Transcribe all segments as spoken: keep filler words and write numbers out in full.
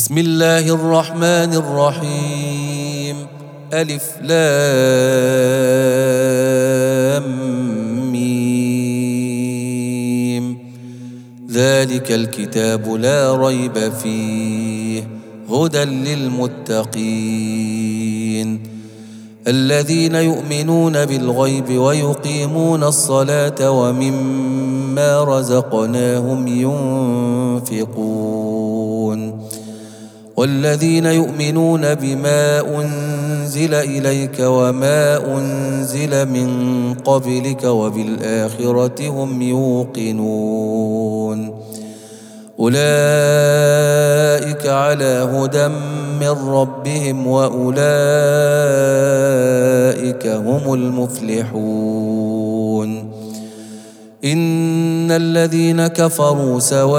بسم الله الرحمن الرحيم. ألف لام ميم. ذلك الكتاب لا ريب فيه هدى للمتقين الذين يؤمنون بالغيب ويقيمون الصلاة ومما رزقناهم ينفقون والذين يؤمنون بما أنزل إليك وما أنزل من قبلك وبالآخرة هم يوقنون أولئك على هدى من ربهم وأولئك هم المفلحون. إن الذين كفروا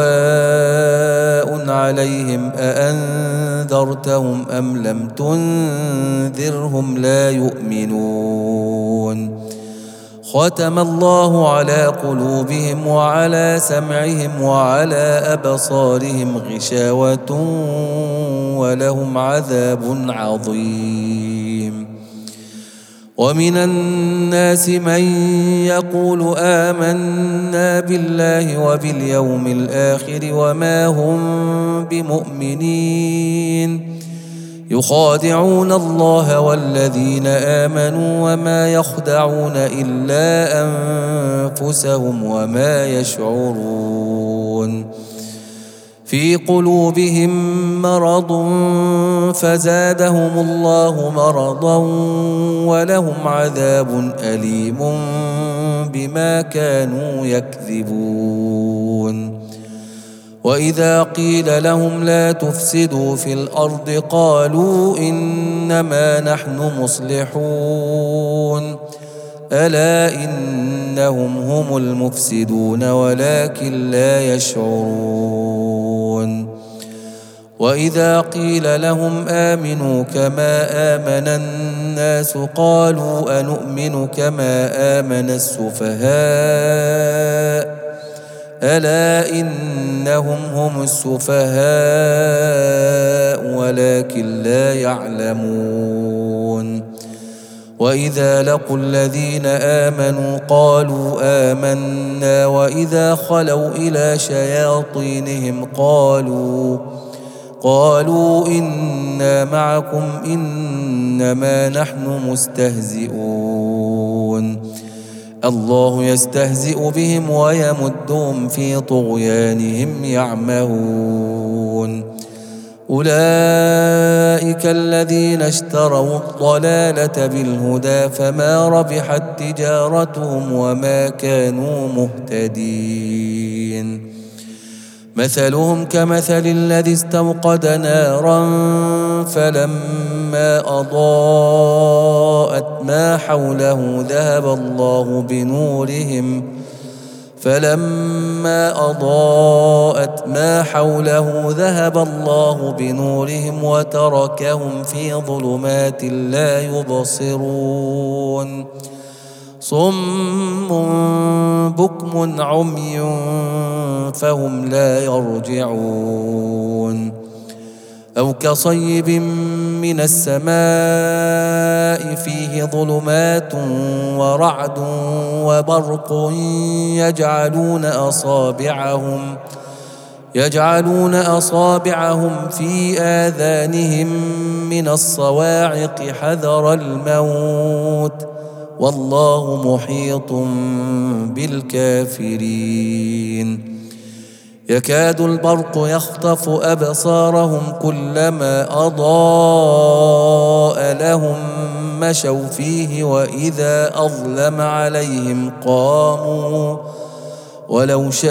سواء عليهم أأنذرتهم أم لم تنذرهم لا يؤمنون. ختم الله على قلوبهم وعلى سمعهم وعلى أبصارهم غشاوة ولهم عذاب عظيم. ومن الناس من يقول آمنا بالله وباليوم الآخر وما هم بمؤمنين يخادعون الله والذين آمنوا وما يخدعون إلا أنفسهم وما يشعرون. في قلوبهم مرض فزادهم الله مرضا ولهم عذاب أليم بما كانوا يكذبون. وإذا قيل لهم لا تفسدوا في الأرض قالوا إنما نحن مصلحون ألا إنهم هم المفسدون ولكن لا يشعرون. وإذا قيل لهم آمنوا كما آمن الناس قالوا أنؤمن كما آمن السفهاء ألا إنهم هم السفهاء ولكن لا يعلمون. وإذا لقوا الذين آمنوا قالوا آمنا وإذا خلوا إلى شياطينهم قالوا قالوا إنا معكم إنما نحن مستهزئون. الله يستهزئ بهم ويمدهم في طغيانهم يعمهون. أولئك الذين اشتروا الضلالة بالهدى فما ربحت تجارتهم وما كانوا مهتدين. مثلهم كمثل الذي استوقد نارا فلما أضاءت ما حوله ذهب الله بنورهم فلما أضاءت ما حوله ذهب الله بنورهم وتركهم في ظلمات لا يبصرون صم بكم عمي فهم لا يرجعون. أو كصيب من السماء فيه ظلمات ورعد وبرق يجعلون أصابعهم يجعلون أصابعهم في آذانهم من الصواعق حذر الموت والله محيط بالكافرين. يكاد البرق يخطف أبصارهم كلما أضاء لهم مشوا فيه وإذا أظلم عليهم قاموا ولو شاء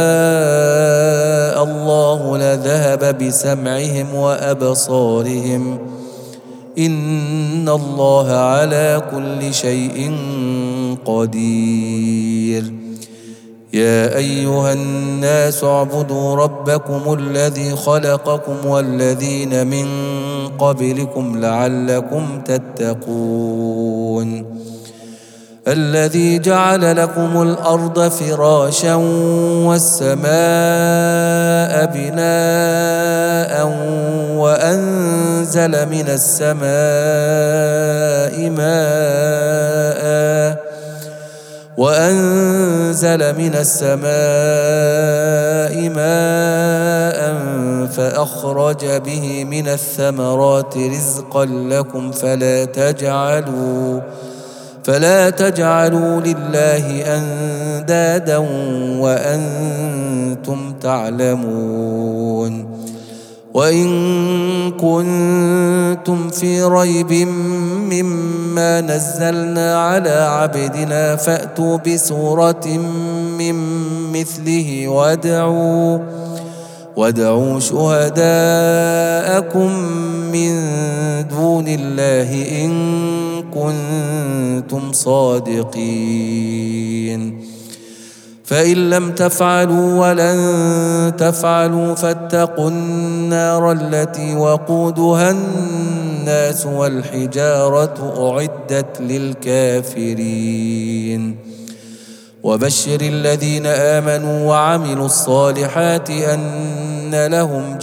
الله لذهب بسمعهم وأبصارهم إن الله على كل شيء قدير. يا أيها الناس اعبدوا ربكم الذي خلقكم والذين من قبلكم لعلكم تتقون. الذي جعل لكم الأرض فراشا والسماء بناء وأنزل من السماء ماء وأنزل من السماء ماء فأخرج به من الثمرات رزقا لكم فلا تجعلوا فلا تجعلوا لله أندادا وأنتم تعلمون وإن كنتم في ريب مما نزلنا على عبدنا فأتوا بسورة من مثله وادعوا وادعوا شهداءكم من دون الله إن كنتم صادقين فإن لم تفعلوا ولن تفعلوا فاتقوا النار التي وقودها الناس والحجارة أعدت للكافرين وبشر الذين آمنوا وعملوا الصالحات أن لهم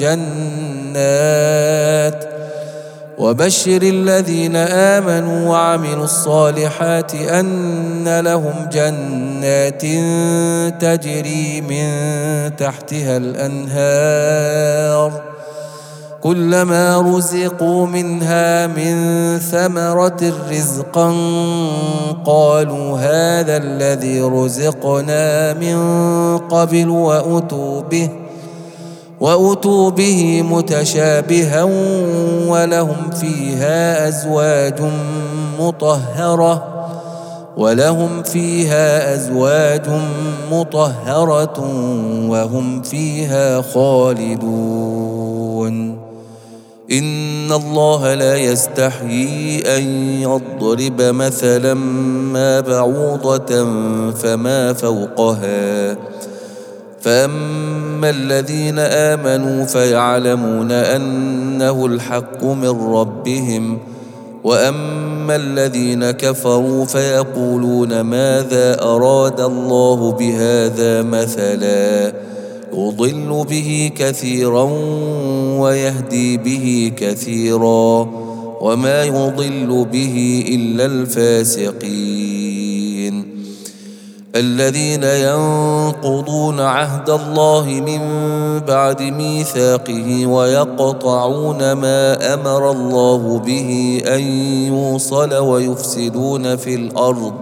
جنات وبشر الذين آمنوا وعملوا الصالحات أن لهم جنات تجري من تحتها الأنهار كلما رزقوا منها من ثمرة رزقا قالوا هذا الذي رزقنا من قبل وأتوا به وأتوا به متشابها ولهم فيها أزواج مطهرة ولهم فيها أزواج مطهرة وهم فيها خالدون إن الله لا يستحيي أن يضرب مثلا ما بعوضة فما فوقها فأما الذين آمنوا فيعلمون أنه الحق من ربهم وأما الذين كفروا فيقولون ماذا أراد الله بهذا مثلا يضل به كثيرا ويهدي به كثيرا وما يضل به إلا الفاسقين الذين ينقضون عهد الله من بعد ميثاقه ويقطعون ما أمر الله به أن يوصل ويفسدون في الأرض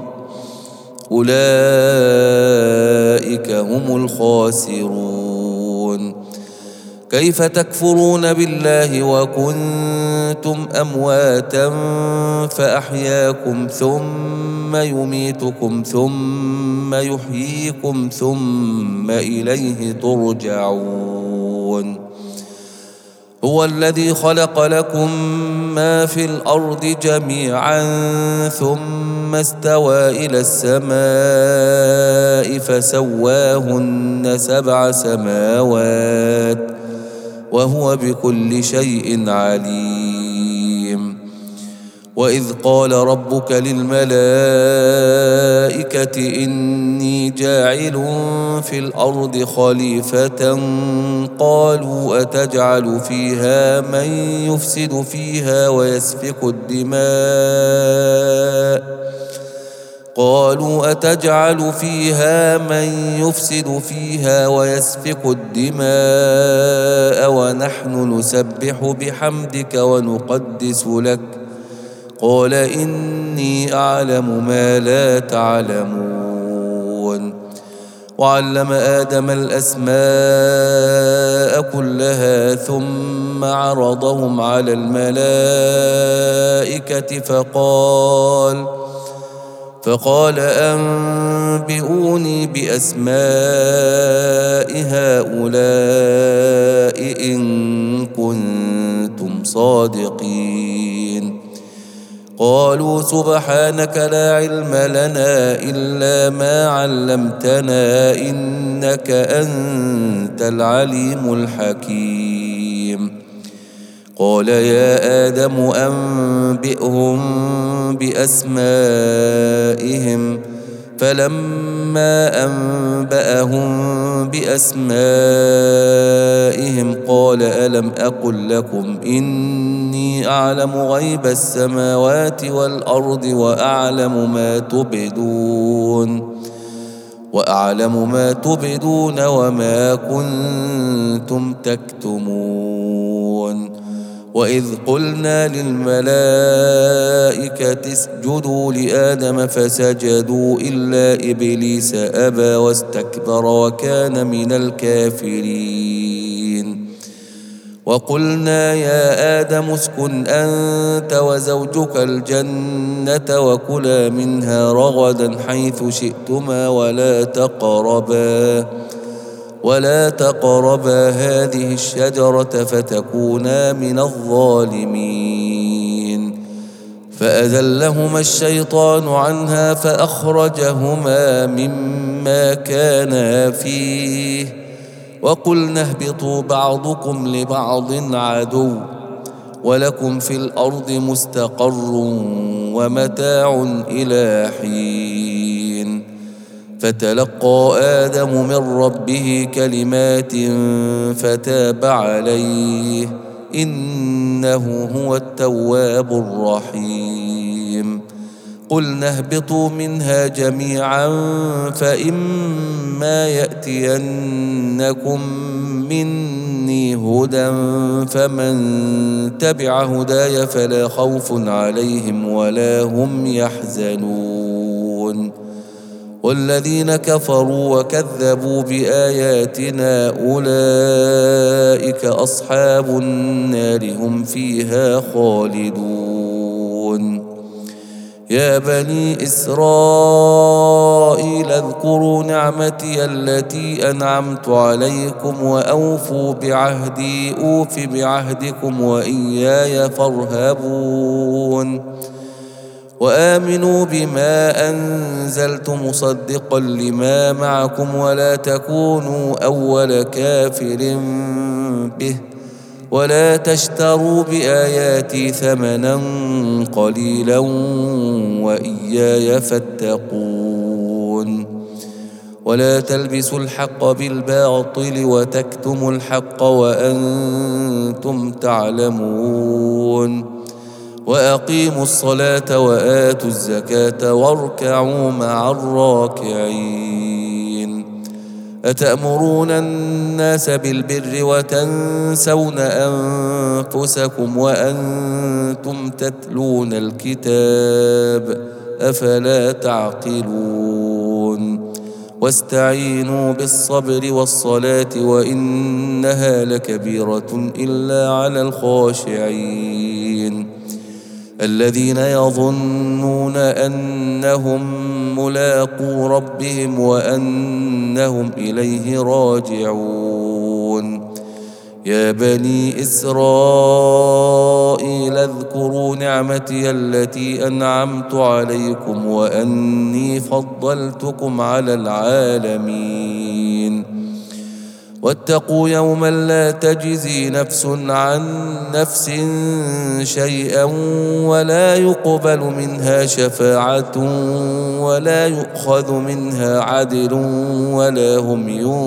أولئك هم الخاسرون كيف تكفرون بالله وكنتم أمواتا فأحياكم ثم يميتكم ثم يحييكم ثم إليه ترجعون هو الذي خلق لكم ما في الأرض جميعا ثم استوى إلى السماء فسواهن سبع سماوات وهو بكل شيء عليم وإذ قال ربك للملائكة إني جاعل في الأرض خليفة قالوا أتجعل فيها من يفسد فيها ويسفك الدماء قالوا أتجعل فيها من يفسد فيها ويسفك الدماء ونحن نسبح بحمدك ونقدس لك قال إني أعلم ما لا تعلمون وعلم آدم الأسماء كلها ثم عرضهم على الملائكة فقال فقال أنبئوني بأسماء هؤلاء إن كنتم صادقين قالوا سبحانك لا علم لنا إلا ما علمتنا إنك أنت العليم الحكيم قال يا آدم أنبئهم بأسمائهم فلما أنبأهم بأسمائهم قال ألم أقل لكم إني أعلم غيب السماوات والأرض وأعلم ما تبدون وأعلم ما تبدون وما كنتم تكتمون وإذ قلنا للملائكة اسجدوا لآدم فسجدوا إلا إبليس أبى واستكبر وكان من الكافرين وقلنا يا آدم اسكن أنت وزوجك الجنة وكلا منها رغدا حيث شئتما ولا تقربا ولا تقربا هذه الشجرة فتكونا من الظالمين فأزلهما الشيطان عنها فأخرجهما مما كانا فيه وقلنا اهبطوا بعضكم لبعض عدو ولكم في الأرض مستقر ومتاع إلى حين فتلقى آدم من ربه كلمات فتاب عليه إنه هو التواب الرحيم قلنا اهبطوا منها جميعا فإما يأتينكم مني هدى فمن تبع هداي فلا خوف عليهم ولا هم يحزنون والذين كفروا وكذبوا بآياتنا أولئك أصحاب النار هم فيها خالدون يا بني إسرائيل اذكروا نعمتي التي أنعمت عليكم وأوفوا بعهدي أوف بعهدكم وإياي فارهبون وآمنوا بما أنزلت مصدقا لما معكم ولا تكونوا أول كافر به ولا تشتروا بآياتي ثمنا قليلا وإياي فاتقون ولا تلبسوا الحق بالباطل وتكتموا الحق وأنتم تعلمون وأقيموا الصلاة وآتوا الزكاة واركعوا مع الراكعين أتأمرون الناس بالبر وتنسون أنفسكم وأنتم تتلون الكتاب أفلا تعقلون واستعينوا بالصبر والصلاة وإنها لكبيرة إلا على الخاشعين الذين يظنون أنهم ملاقو ربهم وأنهم إليه راجعون يا بني إسرائيل اذكروا نعمتي التي أنعمت عليكم وأني فضلتكم على العالمين واتقوا يوما لا تجزي نفس عن نفس شيئا ولا يقبل منها شفاعة ولا يؤخذ منها عدل ولا هم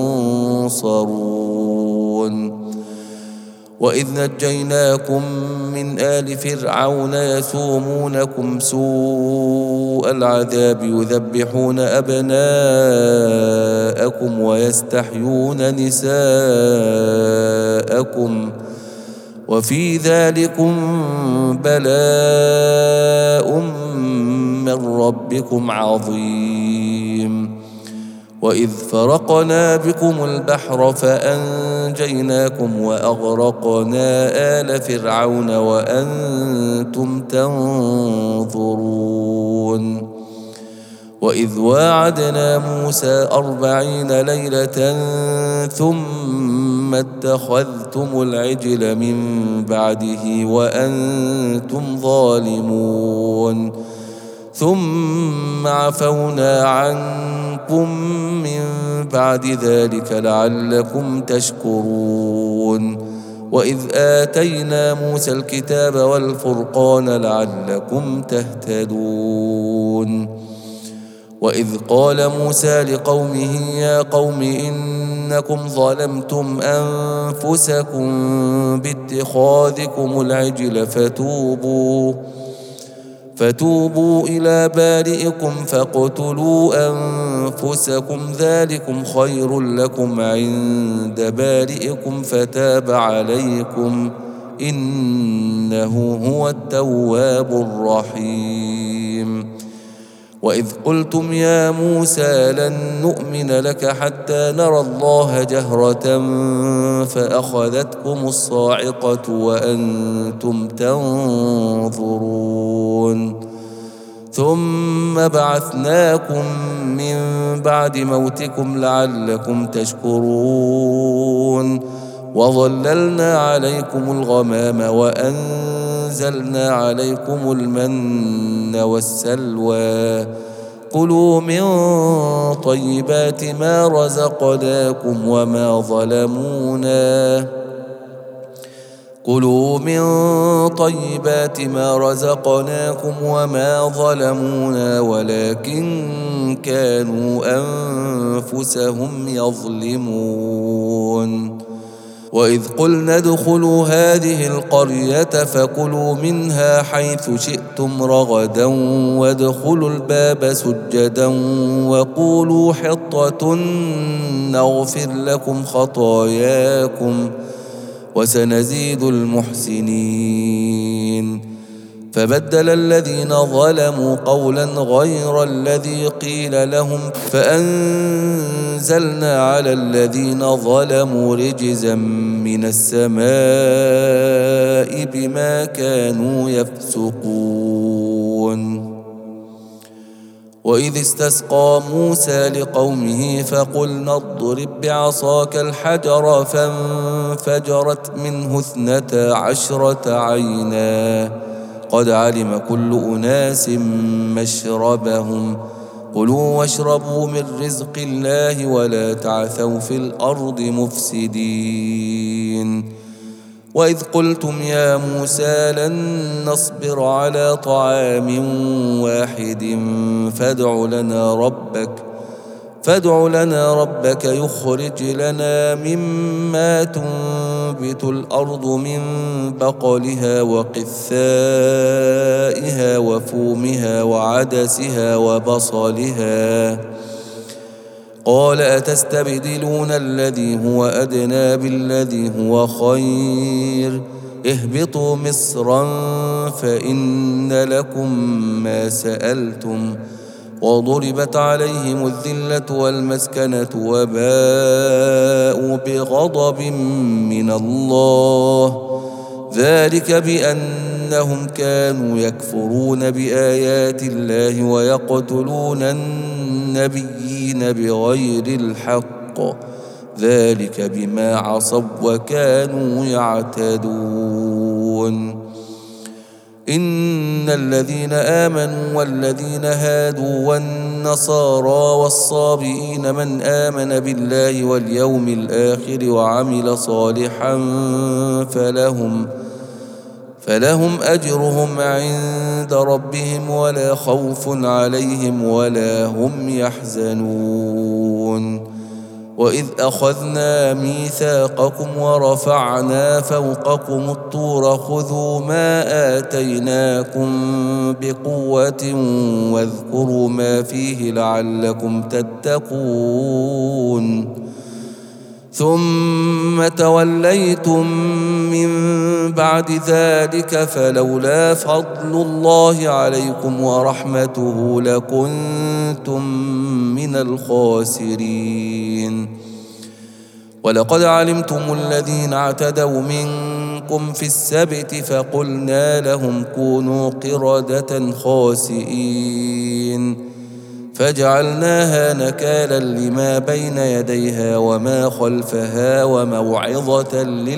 ينصرون وإذ نجيناكم من آل فرعون يسومونكم سوء العذاب يذبحون أبناءكم ويستحيون نساءكم وفي ذلكم بلاء من ربكم عظيم وإذ فرقنا بكم البحر فأنجيناكم وأغرقنا آل فرعون وأنتم تنظرون وإذ واعدنا موسى أربعين ليلة ثم اتخذتم العجل من بعده وأنتم ظالمون ثم عفونا عنكم من بعد ذلك لعلكم تشكرون وإذ آتينا موسى الكتاب والفرقان لعلكم تهتدون وإذ قال موسى لقومه يا قوم إنكم ظلمتم أنفسكم باتخاذكم العجل فتوبوا فتوبوا إلى بارئكم فاقتلوا أنفسكم ذلكم خير لكم عند بارئكم فتاب عليكم إنه هو التواب الرحيم. وإذ قلتم يا موسى لن نؤمن لك حتى نرى الله جهرة فأخذتكم الصاعقة وأنتم تنظرون ثم بعثناكم من بعد موتكم لعلكم تشكرون وظللنا عليكم الغمام وأنزلنا عليكم المن والسلوى كلوا من طيبات ما رزقناكم وما ظلمونا كلوا من طيبات ما رزقناكم وما ظلمونا ولكن كانوا أنفسهم يظلمون. وإذ قلنا ادخلوا هذه القرية فكلوا منها حيث شئتم رغدا وادخلوا الباب سجدا وقولوا حطة نغفر لكم خطاياكم وسنزيد المحسنين. فبدل الذين ظلموا قولا غير الذي قيل لهم فأنزلنا على الذين ظلموا رجزا من السماء بما كانوا يفسقون. وإذ استسقى موسى لقومه فقلنا اضرب بعصاك الحجر فانفجرت منه اثنتا عشرة عينا قد علم كل أناس مشربهم كلوا واشربوا من رزق الله ولا تعثوا في الأرض مفسدين. وإذ قلتم يا موسى لن نصبر على طعام واحد فادع لنا ربك فادع لنا ربك يخرج لنا مما تنبت الأرض من بقلها وقثائها وفومها وعدسها وبصلها قال أتستبدلون الذي هو أدنى بالذي هو خير اهبطوا مصرا فإن لكم ما سألتم وضربت عليهم الذلة والمسكنة وباءوا بغضب من الله ذلك بأنهم كانوا يكفرون بآيات الله ويقتلون النبيين بغير الحق ذلك بما عصوا وكانوا يعتدون. إن الذين آمنوا والذين هادوا والنصارى والصابئين من آمن بالله واليوم الآخر وعمل صالحا فلهم فلهم أجرهم عند ربهم ولا خوف عليهم ولا هم يحزنون. وإذ أخذنا ميثاقكم ورفعنا فوقكم الطور خذوا ما آتيناكم بقوة واذكروا ما فيه لعلكم تتقون ثم توليتم من بعد ذلك فلولا فضل الله عليكم ورحمته لكنتم من الخاسرين. ولقد علمتم الذين اعتدوا منكم في السبت فقلنا لهم كونوا قردة خاسئين فجعلناها نكالا لما بين يديها وما خلفها وموعظة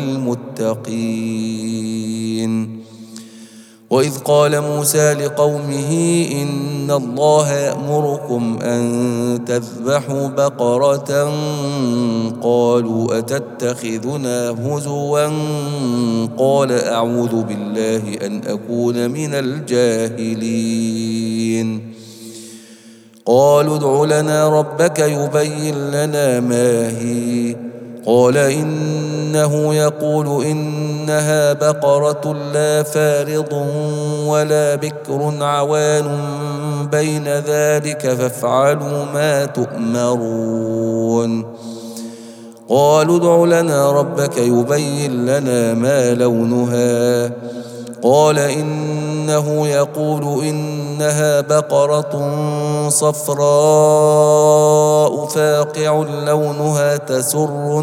للمتقين. وإذ قال موسى لقومه إن الله يأمركم أن تذبحوا بقرة قالوا أتتخذنا هزوا قال أعوذ بالله أن أكون من الجاهلين قالوا ادع لنا ربك يبين لنا ما هي. قال إنه يقول إنها بقرة لا فارض ولا بكر عوان بين ذلك فافعلوا ما تؤمرون. قالوا ادع لنا ربك يبين لنا ما لونها. قال إنه يقول إنها بقرة صفراء فاقع لونها تسر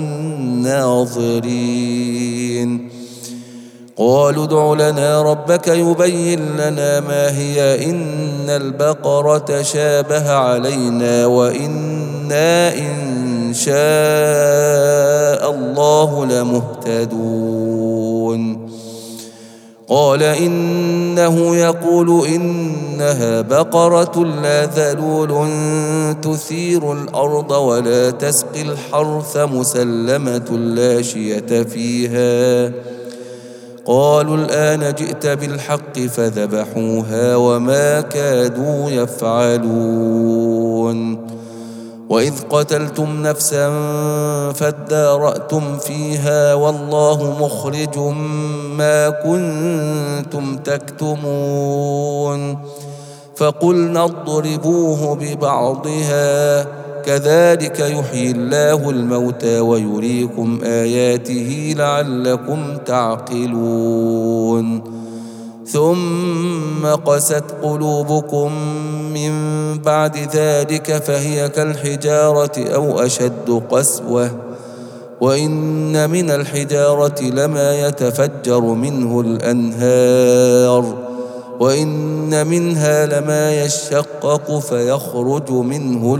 الناظرين. قالوا ادع لنا ربك يبين لنا ما هي إن البقرة شابه علينا وإنا إن شاء الله لمهتدون. قال إنه يقول إنها بقرة لا ذلول تثير الأرض ولا تسقي الحرث مسلمة لا شية فيها. قالوا الآن جئت بالحق فذبحوها وما كادوا يفعلون. وإذ قتلتم نفسا فادارأتم فيها والله مخرج ما كنتم تكتمون. فقلنا اضربوه ببعضها كذلك يحيي الله الموتى ويريكم آياته لعلكم تعقلون. ثم قست قلوبكم من بعد ذلك فهي كالحجارة أو أشد قسوة. وإن من الحجارة لما يتفجر منه الأنهار وإن منها لما يشقق فيخرج منه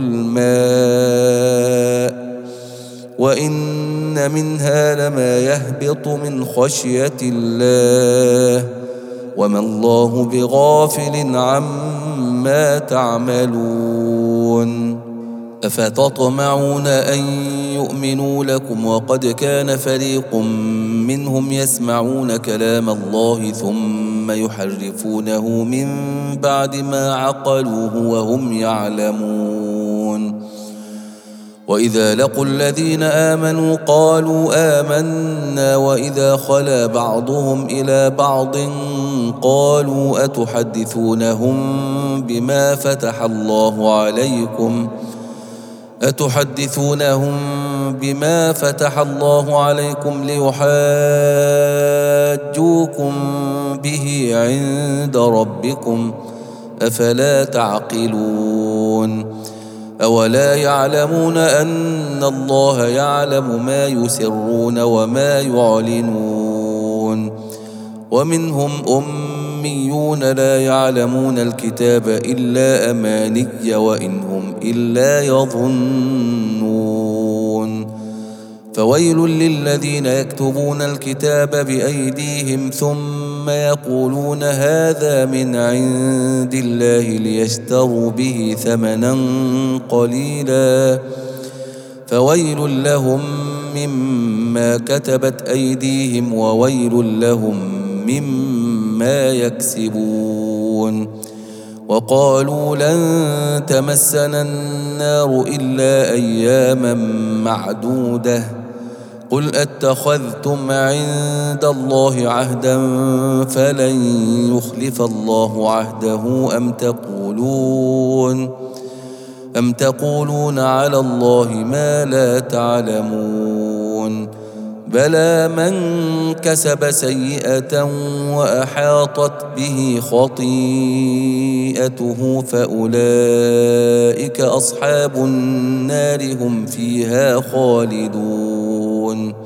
الماء وإن منها لما يهبط من خشية الله وما الله بغافل عما تعملون. أفتطمعون أن يؤمنوا لكم وقد كان فريق منهم يسمعون كلام الله ثم يحرفونه من بعد ما عقلوه وهم يعلمون. وإذا لقوا الذين آمنوا قالوا آمنا وإذا خلا بعضهم إلى بعض قالوا أتحدثونهم بما فتح الله عليكم أتحدثونهم بما فتح الله عليكم ليحاجوكم به عند ربكم أفلا تعقلون. أولا يعلمون أن الله يعلم ما يسرون وما يعلنون. ومنهم أميون لا يعلمون الكتاب إلا أماني وإن هم إلا يظنون. فويل للذين يكتبون الكتاب بأيديهم ثم يقولون هذا من عند الله ليشتروا به ثمنا قليلا فويل لهم مما كتبت أيديهم وويل لهم مما يكسبون. وقالوا لن تمسنا النار إلا أياما معدودة قل أتخذتم عند الله عهدا فلن يخلف الله عهده أم تقولون أم تقولون على الله ما لا تعلمون. بلى من كسب سيئة وأحاطت به خطيئته فأولئك أصحاب النار هم فيها خالدون.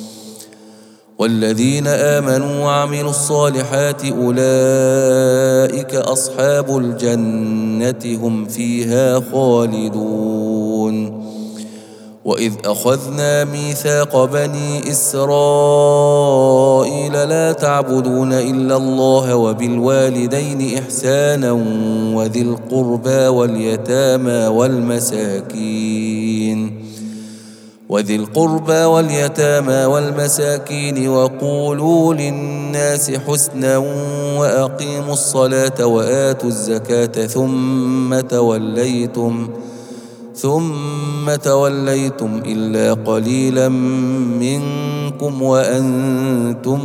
والذين آمنوا وعملوا الصالحات أولئك أصحاب الجنة هم فيها خالدون. وإذ أخذنا ميثاق بني إسرائيل لا تعبدون إلا الله وبالوالدين إحسانا وذي القربى واليتامى والمساكين وذي القربى واليتامى والمساكين وقولوا للناس حسنا وأقيموا الصلاة وآتوا الزكاة ثم توليتم ثم توليتم إلا قليلا منكم وأنتم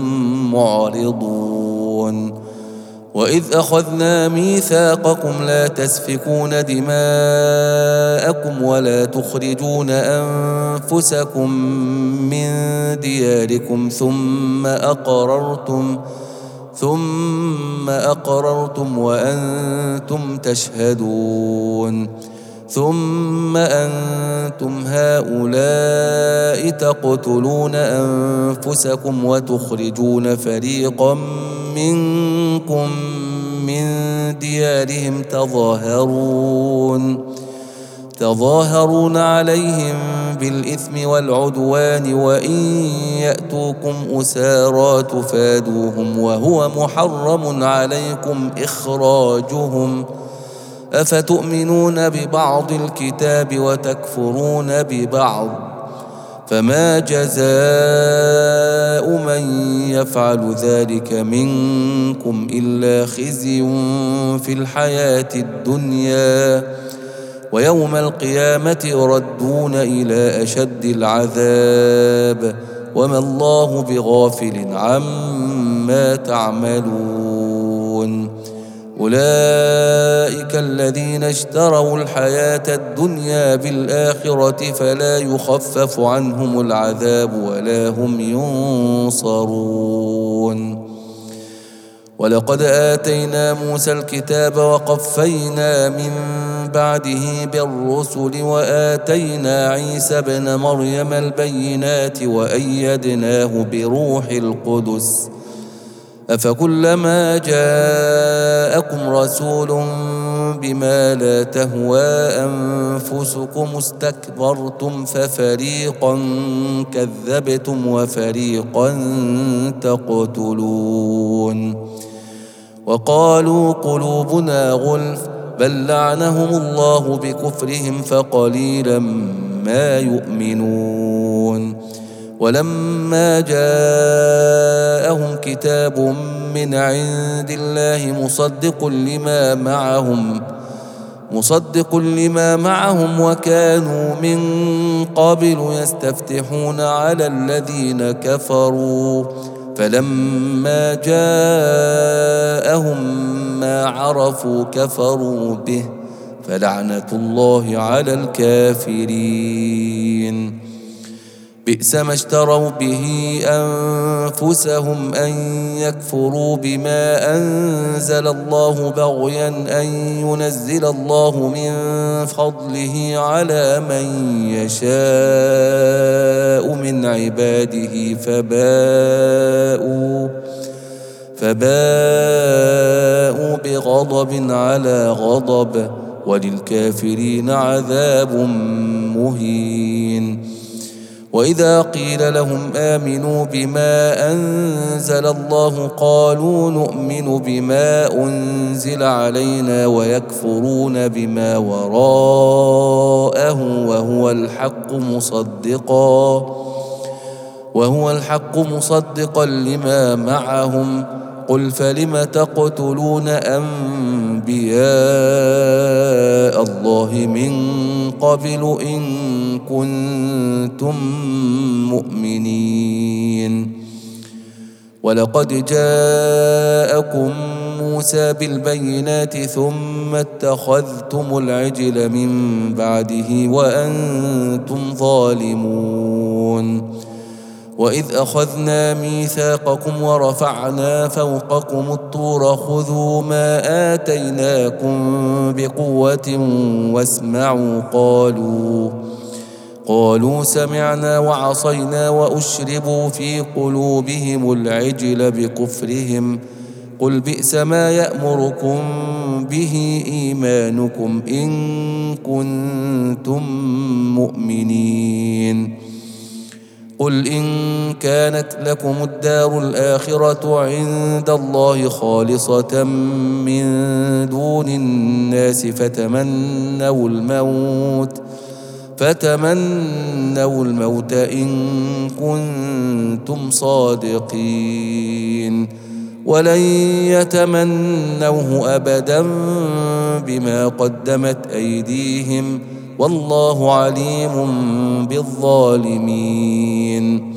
معرضون. وإذ أخذنا ميثاقكم لا تسفكون دماءكم ولا تخرجون أنفسكم من دياركم ثم أقررتم ثم أقررتم وأنتم تشهدون. ثم أنتم هؤلاء تقتلون أنفسكم وتخرجون فريقا منكم من ديارهم تظاهرون تظاهرون عليهم بالإثم والعدوان وإن يأتوكم أسارى تفادوهم وهو محرم عليكم إخراجهم أفتؤمنون ببعض الكتاب وتكفرون ببعض فما جزاء من يفعل ذلك منكم إلا خزي في الحياة الدنيا ويوم القيامة يردون إلى أشد العذاب وما الله بغافل عما تعملون. أولئك الذين اشتروا الحياة الدنيا بالآخرة فلا يخفف عنهم العذاب ولا هم ينصرون. ولقد آتينا موسى الكتاب وقفينا من بعده بالرسل وآتينا عيسى ابن مريم البينات وأيدناه بروح القدس أفكلما جاءكم رسول بما لا تهوى أنفسكم استكبرتم ففريقا كذبتم وفريقا تقتلون. وقالوا قلوبنا غلف بل لعنهم الله بكفرهم فقليلا ما يؤمنون. ولما جاءهم كتاب من عند الله مصدق لما معهم مصدق لما معهم وكانوا من قبل يستفتحون على الذين كفروا فلما جاءهم ما عرفوا كفروا به فلعنة الله على الكافرين. بئس ما اشتروا به أنفسهم أن يكفروا بما أنزل الله بغيا أن ينزل الله من فضله على من يشاء من عباده فباءوا فباءوا بغضب على غضب وللكافرين عذاب مهين. وإذا قيل لهم آمنوا بما أنزل الله قالوا نؤمن بما أنزل علينا ويكفرون بما وراءه وهو الحق مصدقا وهو الحق مصدقا لما معهم قل فلم تقتلون أنبياء الله من قبل إن كنتم مؤمنين. ولقد جاءكم موسى بالبينات ثم اتخذتم العجل من بعده وأنتم ظالمون. وإذ أخذنا ميثاقكم ورفعنا فوقكم الطور خذوا ما آتيناكم بقوة واسمعوا قالوا قالوا سمعنا وعصينا وأشربوا في قلوبهم العجل بكفرهم قل بئس ما يأمركم به إيمانكم إن كنتم مؤمنين. قل إن كانت لكم الدار الآخرة عند الله خالصة من دون الناس فتمنوا الموت فتمنوا الموت إن كنتم صادقين ولن يتمنوه أبدا بما قدمت أيديهم والله عليم بالظالمين.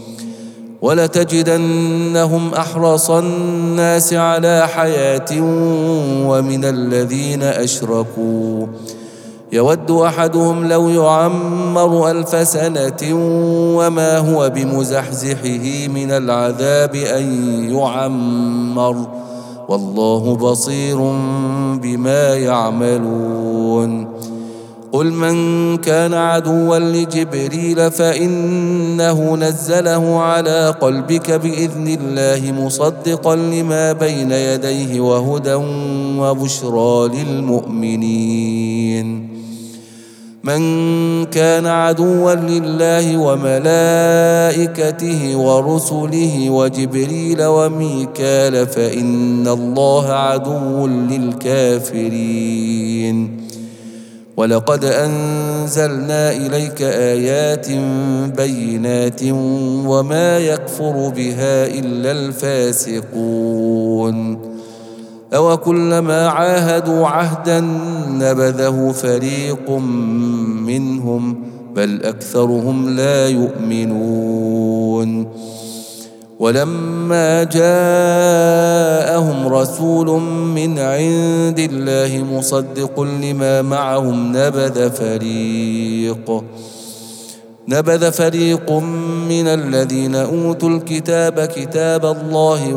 ولتجدنهم أحرص الناس على حياة ومن الذين أشركوا يود أحدهم لو يعمر ألف سنة وما هو بمزحزحه من العذاب أن يعمر والله بصير بما يعملون. قل من كان عدوا لجبريل فإنه نزله على قلبك بإذن الله مصدقا لما بين يديه وهدى وبشرى للمؤمنين. من كان عدوا لله وملائكته ورسله وجبريل وميكال فإن الله عدو للكافرين. ولقد أنزلنا إليك آيات بينات وما يكفر بها إلا الفاسقون. أو كلما عاهدوا عهدا نبذه فريق منهم بل أكثرهم لا يؤمنون. ولما جاءهم رسول من عند الله مصدق لما معهم نبذ فريق نبذ فريق من الذين أوتوا الكتاب كتاب الله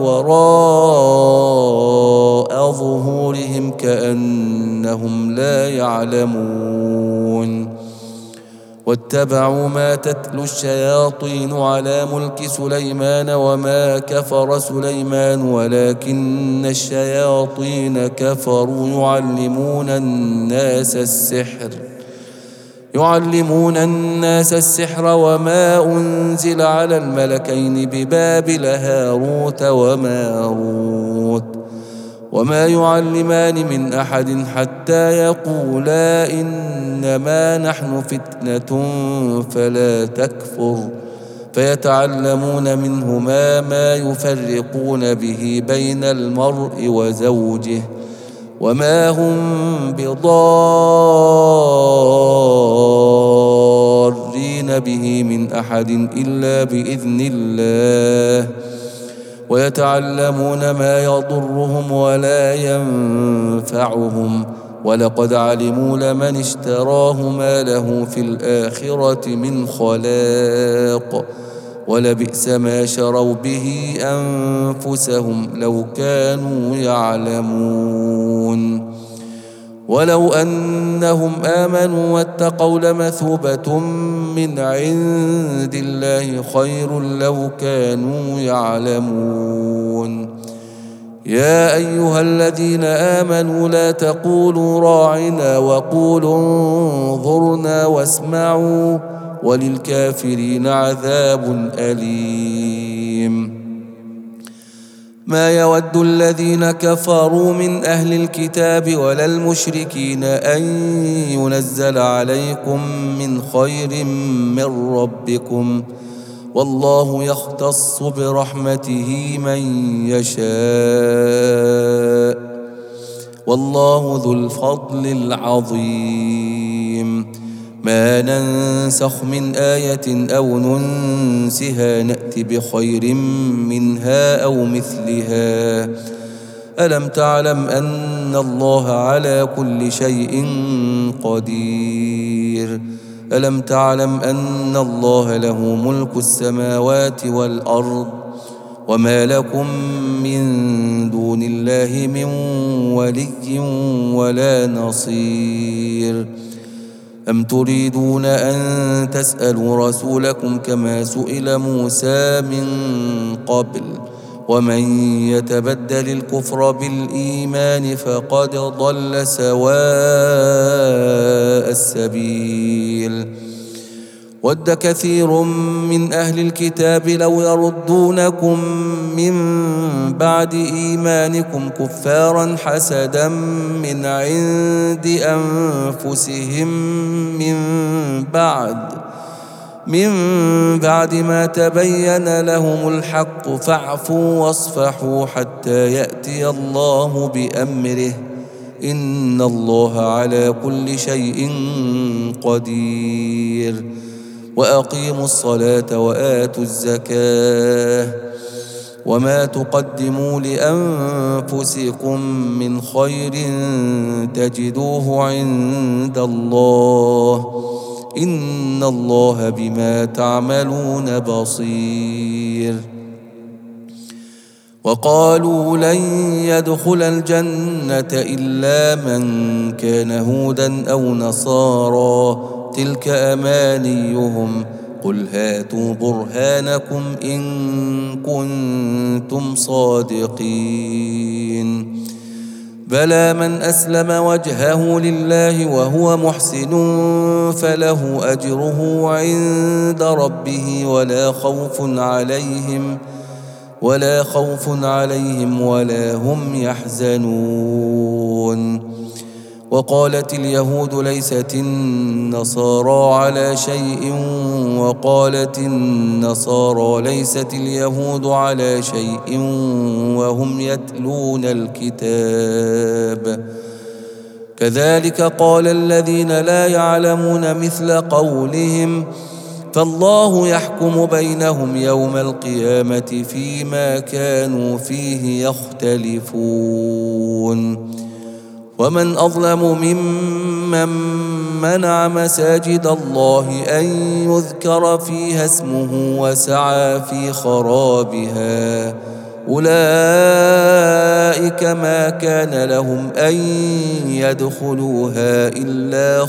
وراء ظهورهم كأنهم لا يعلمون. واتبعوا ما تتلو الشياطين على ملك سليمان وما كفر سليمان ولكن الشياطين كفروا يعلمون الناس السحر يعلمون الناس السحر وما أنزل على الملكين ببابل هاروت وماروت وما يعلمان من أحد حتى يقولا إنما نحن فتنة فلا تكفر فيتعلمون منهما ما يفرقون به بين المرء وزوجه وما هم بضارين به من أحد إلا بإذن الله ويتعلمون ما يضرهم ولا ينفعهم ولقد علموا لمن اشتراه ما له في الآخرة من خلاق ولبئس ما شروا به أنفسهم لو كانوا يعلمون. ولو أنهم آمنوا واتقوا لمثوبة من عند الله خير لو كانوا يعلمون. يا أيها الذين آمنوا لا تقولوا راعنا وقولوا انظرنا واسمعوا وللكافرين عذاب أليم. ما يود الذين كفروا من أهل الكتاب ولا المشركين أن ينزل عليكم من خير من ربكم والله يختص برحمته من يشاء والله ذو الفضل العظيم. ما ننسخ من آية أو ننسها نأت بخير منها أو مثلها. ألم تعلم أن الله على كل شيء قدير. ألم تعلم أن الله له ملك السماوات والأرض وما لكم من دون الله من ولي ولا نصير. أم تريدون أن تسألوا رسولكم كما سئل موسى من قبل ومن يتبدل الكفر بالإيمان فقد ضل سواء السبيل. ود كثير من أهل الكتاب لو يردونكم من بعد إيمانكم كفارا حسدا من عند أنفسهم من بعد من بعد ما تبين لهم الحق فاعفوا واصفحوا حتى يأتي الله بأمره إن الله على كل شيء قدير وأقيموا الصلاة وآتوا الزكاة وما تقدموا لأنفسكم من خير تجدوه عند الله إن الله بما تعملون بصير وقالوا لن يدخل الجنة إلا من كان هودا أو نصارى تلك أمانيهم قل هاتوا برهانكم إن كنتم صادقين بلى من أسلم وجهه لله وهو محسن فله أجره عند ربه ولا خوف عليهم ولا خوف عليهم ولا هم يحزنون وقالت اليهود ليست النصارى على شيء وقالت النصارى ليست اليهود على شيء وهم يتلون الكتاب كذلك قال الذين لا يعلمون مثل قولهم فالله يحكم بينهم يوم القيامة فيما كانوا فيه يختلفون ومن أظلم ممن منع مساجد الله أن يذكر فيها اسمه وسعى في خرابها أولئك ما كان لهم أن يدخلوها إلا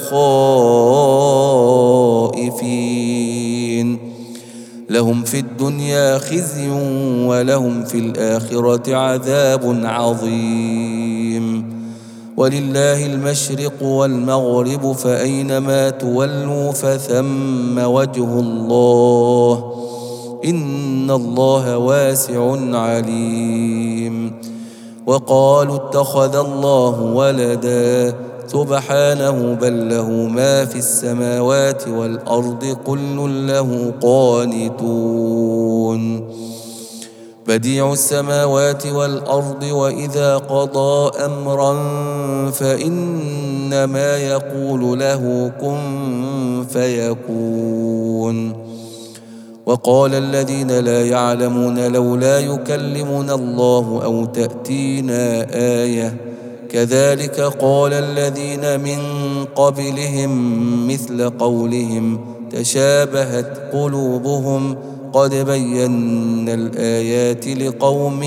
خائفين لهم في الدنيا خزي ولهم في الآخرة عذاب عظيم ولله المشرق والمغرب فأينما تولوا فثم وجه الله إن الله واسع عليم وقالوا اتخذ الله ولدا سبحانه بل له ما في السماوات والأرض كل له قانتون بديع السماوات والأرض وإذا قضى أمرا فإنما يقول له كن فيكون وقال الذين لا يعلمون لولا يكلمنا الله أو تأتينا آية كذلك قال الذين من قبلهم مثل قولهم تشابهت قلوبهم قد بينا الآيات لقوم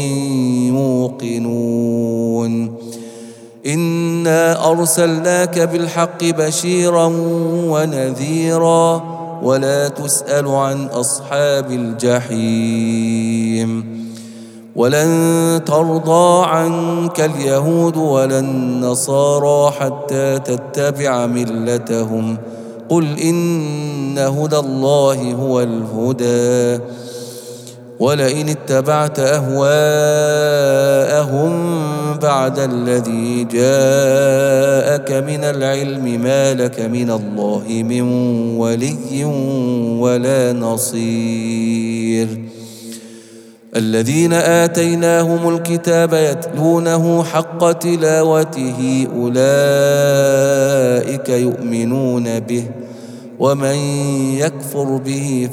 يوقنون إنا أرسلناك بالحق بشيرا ونذيرا ولا تسأل عن أصحاب الجحيم ولن ترضى عنك اليهود ولا النصارى حتى تتبع ملتهم قل إن هدى الله هو الهدى ولئن اتبعت أهواءهم بعد الذي جاءك من العلم ما لك من الله من ولي ولا نصير الذين آتيناهم الكتاب يتلونه حق تلاوته أولئك يؤمنون به ومن يكفر به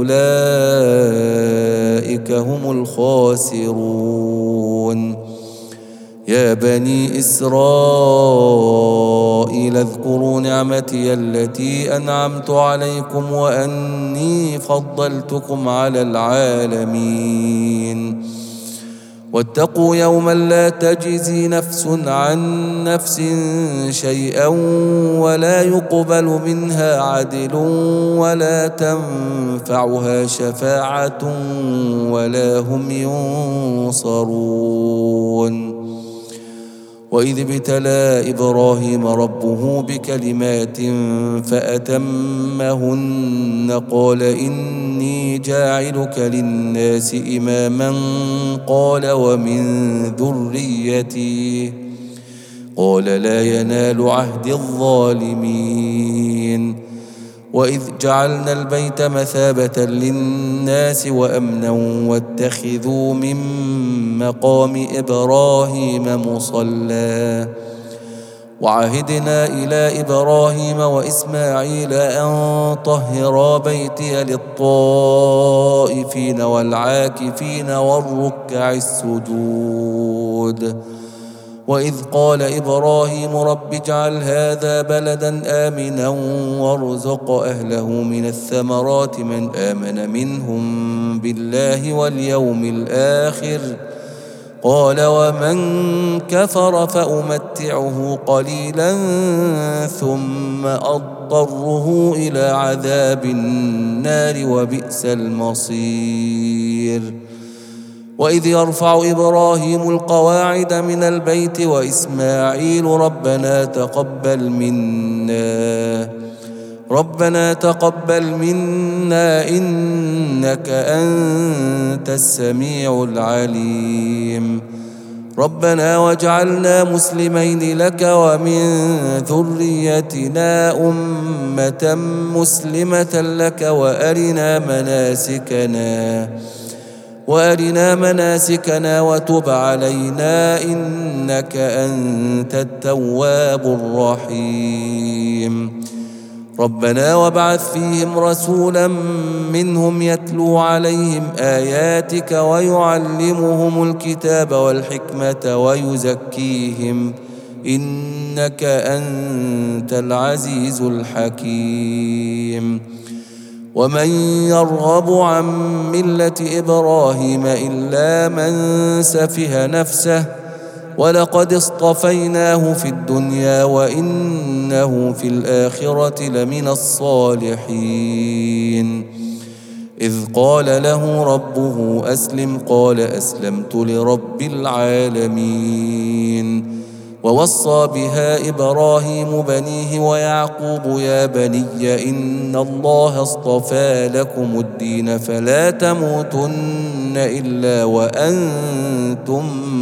فأولئك هم الخاسرون يا بني إسرائيل اذكروا نعمتي التي أنعمت عليكم وأني فضلتكم على العالمين واتقوا يوما لا تجزي نفس عن نفس شيئا ولا يقبل منها عدل ولا تنفعها شفاعة ولا هم ينصرون وإذ ابتلى إبراهيم ربه بكلمات فأتمهن قال إني جاعلك للناس إماما قال ومن ذريتي قال لا ينال عهد الظالمين وإذ جعلنا البيت مثابة للناس وأمنا واتخذوا من مقام إبراهيم مصلى وعهدنا إلى إبراهيم وإسماعيل أن طهرا بيتي للطائفين والعاكفين والركع السجود وإذ قال إبراهيم رب اجعل هذا بلدا آمنا وارزق أهله من الثمرات من آمن منهم بالله واليوم الآخر قال ومن كفر فأمتعه قليلا ثم أضطره إلى عذاب النار وبئس المصير وإذ يرفع إبراهيم القواعد من البيت وإسماعيل ربنا تقبل منا ربنا تقبل منا إنك أنت السميع العليم ربنا واجعلنا مسلمين لك ومن ذريتنا أمة مسلمة لك وأرنا مناسكنا وأرنا مناسكنا وتب علينا إنك أنت التواب الرحيم ربنا وابعث فيهم رسولا منهم يتلو عليهم آياتك ويعلمهم الكتاب والحكمة ويزكيهم إنك أنت العزيز الحكيم ومن يرغب عن ملة إبراهيم إلا من سفه نفسه ولقد اصطفيناه في الدنيا وإنه في الآخرة لمن الصالحين إذ قال له ربه أسلم قال أسلمت لرب العالمين ووصى بها إبراهيم بنيه ويعقوب يا بني إن الله اصطفى لكم الدين فلا تموتن إلا وأنتم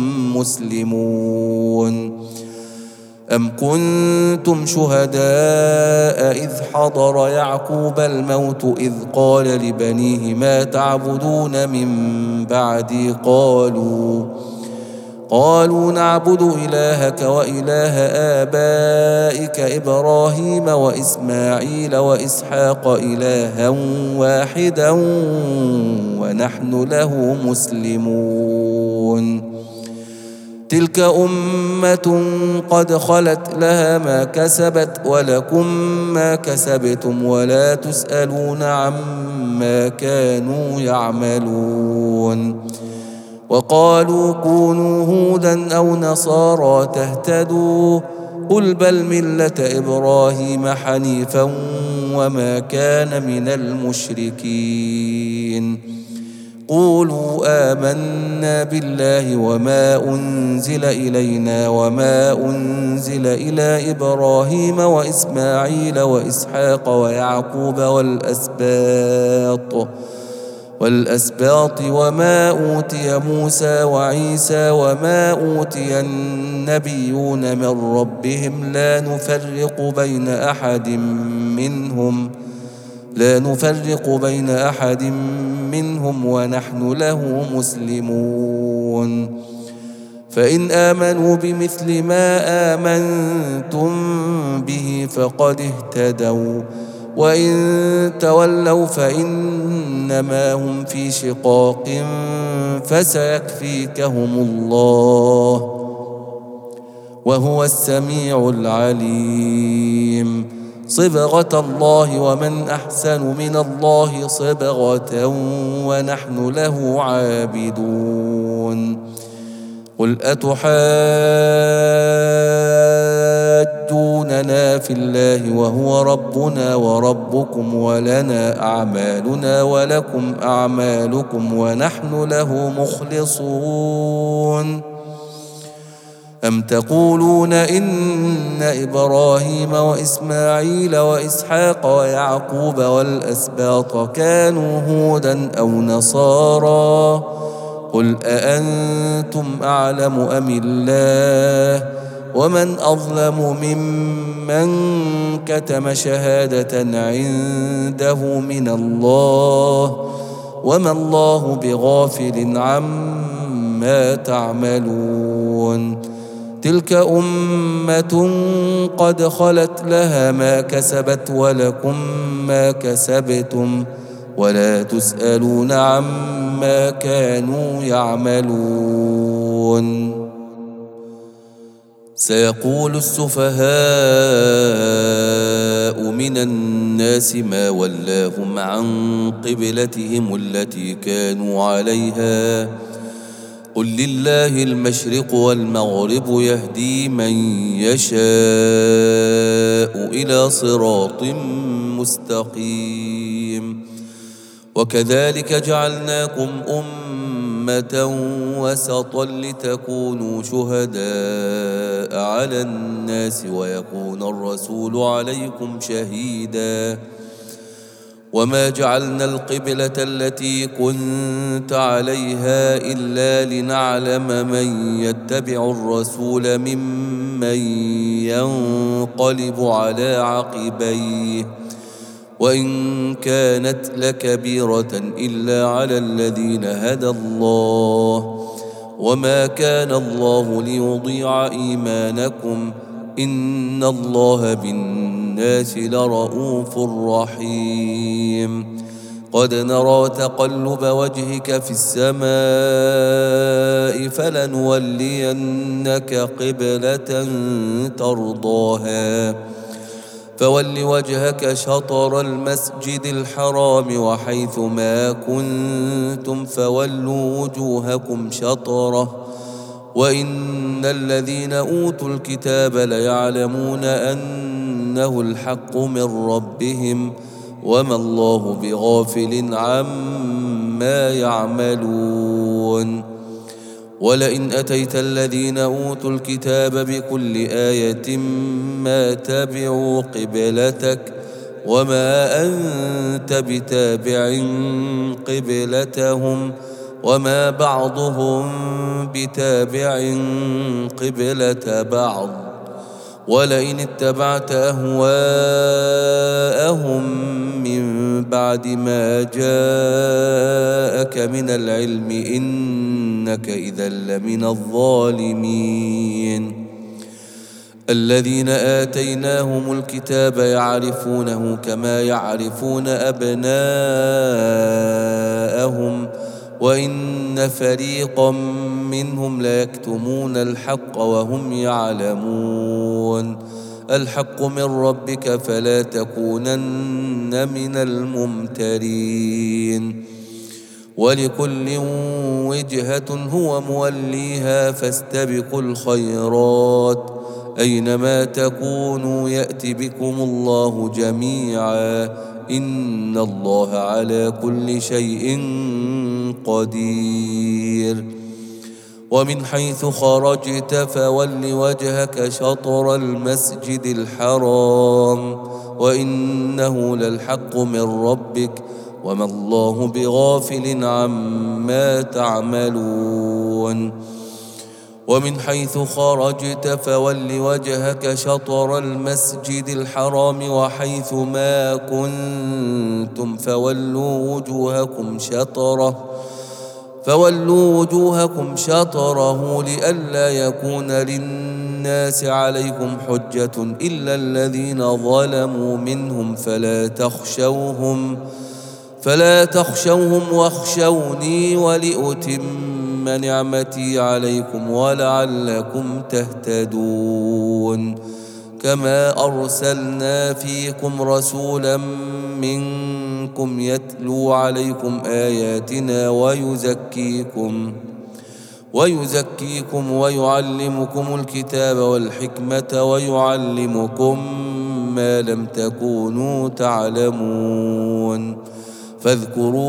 مسلمون أم كنتم شهداء إذ حضر يعقوب الموت إذ قال لبنيه ما تعبدون من بعدي قالوا قالوا نعبد إلهك وإله آبائك إبراهيم وإسماعيل وإسحاق إلها واحدا ونحن له مسلمون تلك أمة قد خلت لها ما كسبت ولكم ما كسبتم ولا تسألون عما كانوا يعملون وقالوا كونوا هودا أو نصارى تهتدوا قل بل ملة إبراهيم حنيفا وما كان من المشركين قولوا آمنا بالله وما أنزل إلينا وما أنزل إلى إبراهيم وإسماعيل وإسحاق ويعقوب والأسباط والأسباط وما أوتي موسى وعيسى وما أوتي النبيون من ربهم لا نفرق بين أحد منهم لا نفرق بين أحد منهم ونحن له مسلمون فإن آمنوا بمثل ما آمنتم به فقد اهتدوا وإن تولوا فإنما هم في شقاق فسيكفيكهم الله وهو السميع العليم صبغة الله ومن أحسن من الله صبغة ونحن له عابدون قل أتحاجوننا في الله وهو ربنا وربكم ولنا أعمالنا ولكم أعمالكم ونحن له مخلصون أم تقولون إن إبراهيم وإسماعيل وإسحاق ويعقوب والأسباط كانوا هودا أو نصارى قل أأنتم أعلم أم الله ومن أظلم ممن كتم شهادة عنده من الله وما الله بغافل عما تعملون تلك أمة قد خلت لها ما كسبت ولكم ما كسبتم ولا تسألون عما كانوا يعملون سيقول السفهاء من الناس ما ولاهم عن قبلتهم التي كانوا عليها قل لله المشرق والمغرب يهدي من يشاء إلى صراط مستقيم وكذلك جعلناكم أمة وسطا لتكونوا شهداء على الناس ويكون الرسول عليكم شهيدا وما جعلنا القبلة التي كنت عليها إلا لنعلم من يتبع الرسول ممن ينقلب على عقبيه وإن كانت لكبيرة إلا على الذين هدى الله وما كان الله ليضيع إيمانكم إن الله بالناس لرؤوف رحيم قد نرى تقلب وجهك في السماء فلنولينك قبلة ترضاها فول وجهك شطر المسجد الحرام وحيث ما كنتم فولوا وجوهكم شطره وإن الذين أوتوا الكتاب ليعلمون أنه الحق من ربهم وما الله بغافل عما يعملون ولئن أتيت الذين أوتوا الكتاب بكل آية ما تبعوا قبلتك وما أنت بتابع قبلتهم وما بعضهم بتابع قبلة بعض ولئن اتبعت أهواءهم من بعد ما جاءك من العلم إنك إذا لمن الظالمين الذين آتيناهم الكتاب يعرفونه كما يعرفون أبناءهم وإن فريقا منهم ليكتمون الحق وهم يعلمون الحق من ربك فلا تكونن من الممترين ولكل وجهة هو موليها فاستبقوا الخيرات أينما تكونوا يأت بكم الله جميعا إن الله على كل شيء قدير ومن حيث خرجت فول وجهك شطر المسجد الحرام وإنه للحق من ربك وما الله بغافل عما تعملون ومن حيث خرجت فول وجهك شطر المسجد الحرام وحيث ما كنتم فولوا وجوهكم شطره فولوا وجوهكم شطره لئلا يكون للناس عليكم حجة إلا الذين ظلموا منهم فلا تخشوهم فلا تخشوهم واخشوني ولأتم نعمتي عليكم ولعلكم تهتدون كما أرسلنا فيكم رسولا منكم يتلو عليكم آياتنا ويزكيكم ويزكيكم ويعلمكم الكتاب والحكمة ويعلمكم ما لم تكونوا تعلمون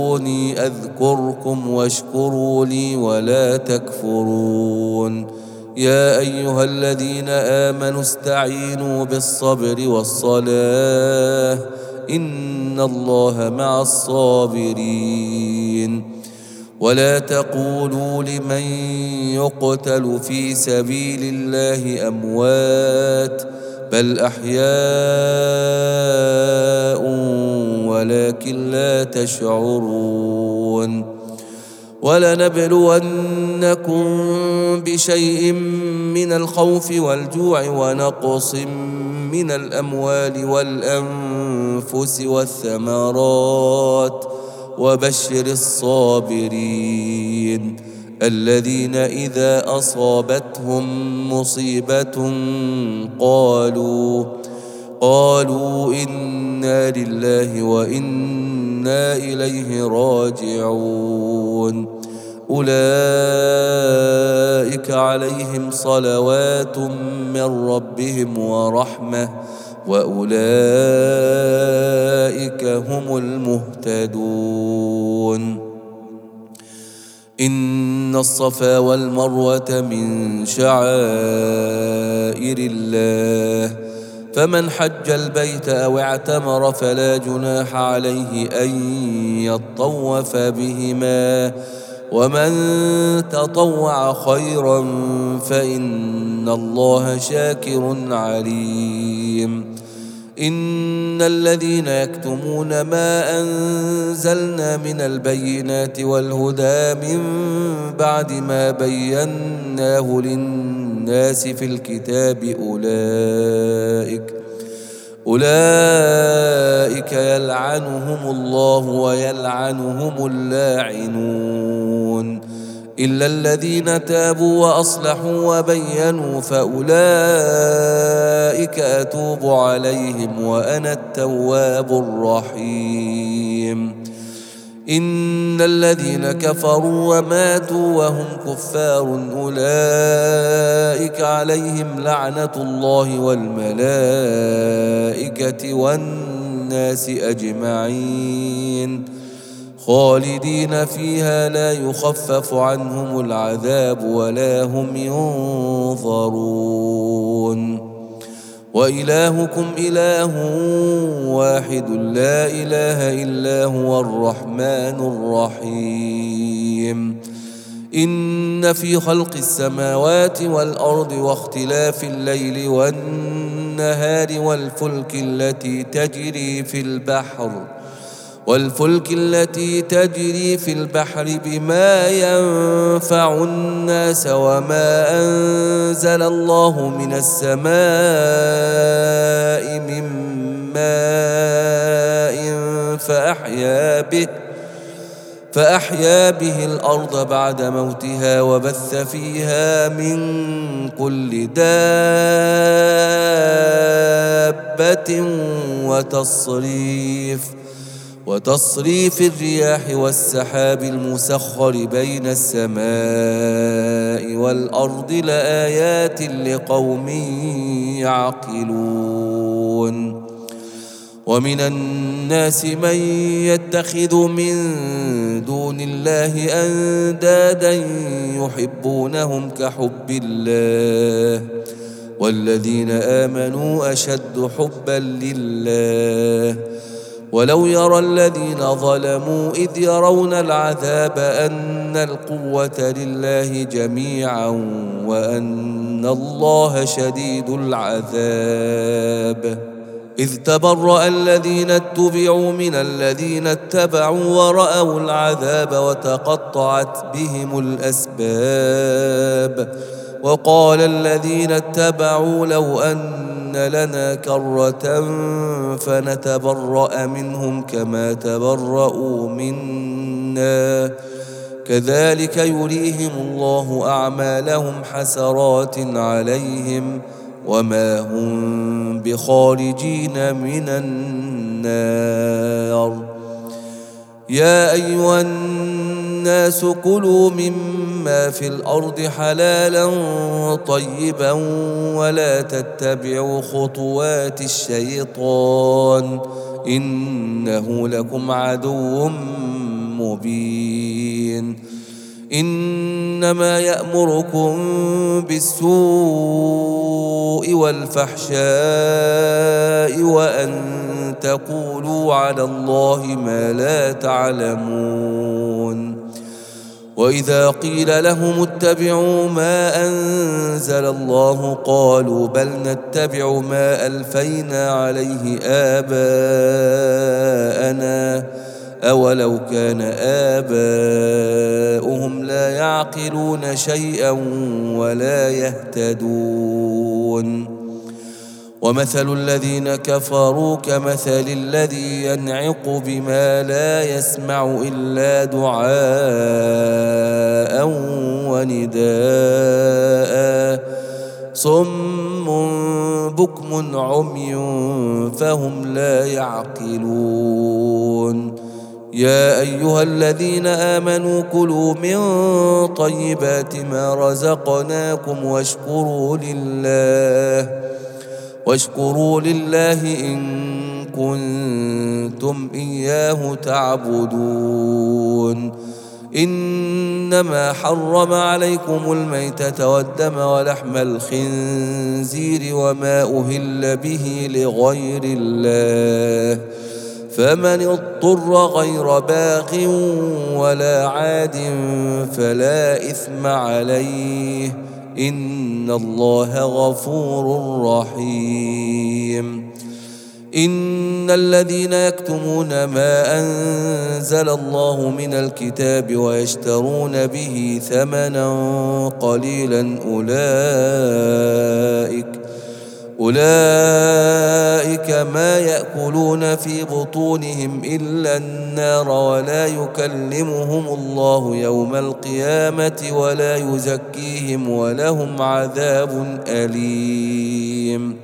فاذكروني أذكركم واشكروا لي ولا تكفرون يا أيها الذين آمنوا استعينوا بالصبر والصلاة إن الله مع الصابرين ولا تقولوا لمن يقتل في سبيل الله أموات بل أحياء ولكن لا تشعرون ولنبلونكم بشيء من الخوف والجوع ونقص من الأموال والأنفس والثمرات وبشر الصابرين الذين إذا أصابتهم مصيبة قالوا قالوا إنا لله وإنا إليه راجعون أولئك عليهم صلوات من ربهم ورحمة وأولئك هم المهتدون إن الصفا والمروة من شعائر الله فمن حج البيت أو اعتمر فلا جناح عليه أن يطوف بهما ومن تطوع خيرا فإن الله شاكر عليم إن الذين يكتمون ما أنزلنا من البينات والهدى من بعد ما بيناه للناس في الكتاب أولئك أولئك يلعنهم الله ويلعنهم اللاعنون إلا الذين تابوا وأصلحوا وبينوا فأولئك أتوب عليهم وأنا التواب الرحيم إن الذين كفروا وماتوا وهم كفار أولئك عليهم لعنة الله والملائكة والناس أجمعين خالدين فيها لا يخفف عنهم العذاب ولا هم ينظرون وإلهكم إله واحد لا إله إلا هو الرحمن الرحيم إن في خلق السماوات والأرض واختلاف الليل والنهار والفلك التي تجري في البحر والفلك التي تجري في البحر بما ينفع الناس وما أنزل الله من السماء من ماء فأحيا به فأحيا به الأرض بعد موتها وبث فيها من كل دابة وتصريف وتصريف الرياح والسحاب المسخر بين السماء والأرض لآيات لقوم يعقلون ومن الناس من يتخذ من دون الله أندادا يحبونهم كحب الله والذين آمنوا أشد حبا لله ولو يرى الذين ظلموا إذ يرون العذاب أن القوة لله جميعا وأن الله شديد العذاب إذ تبرأ الذين اتبعوا من الذين اتبعوا ورأوا العذاب وتقطعت بهم الأسباب وقال الذين اتبعوا لو أن لنا كرة فنتبرأ منهم كما تبرأوا منا كذلك يريهم الله أعمالهم حسرات عليهم وما هم بخارجين من النار يا أيها الناس كلوا مما في الأرض حلالا طيبا ولا تتبعوا خطوات الشيطان إنه لكم عدو مبين إنما يأمركم بالسوء والفحشاء وأن تقولوا على الله ما لا تعلمون. وإذا قيل لهم اتبعوا ما أنزل الله قالوا بل نتبع ما ألفينا عليه آباءنا أولو كان آباؤهم لا يعقلون شيئا ولا يهتدون. ومثل الذين كفروا كمثل الذي ينعق بما لا يسمع إلا دعاء ونداء صم بكم عمي فهم لا يعقلون. يا أيها الذين آمنوا كلوا من طيبات ما رزقناكم واشكروا لله واشكروا لله إن كنتم إياه تعبدون. إنما حرم عليكم الميتة والدم ولحم الخنزير وما أهل به لغير الله فمن اضطر غير باغ ولا عاد فلا إثم عليه إن الله غفور رحيم. إن الذين يكتمون ما أنزل الله من الكتاب ويشترون به ثمنا قليلا أولئك أولئك ما يأكلون في بطونهم إلا النار ولا يكلمهم الله يوم القيامة ولا يزكيهم ولهم عذاب أليم.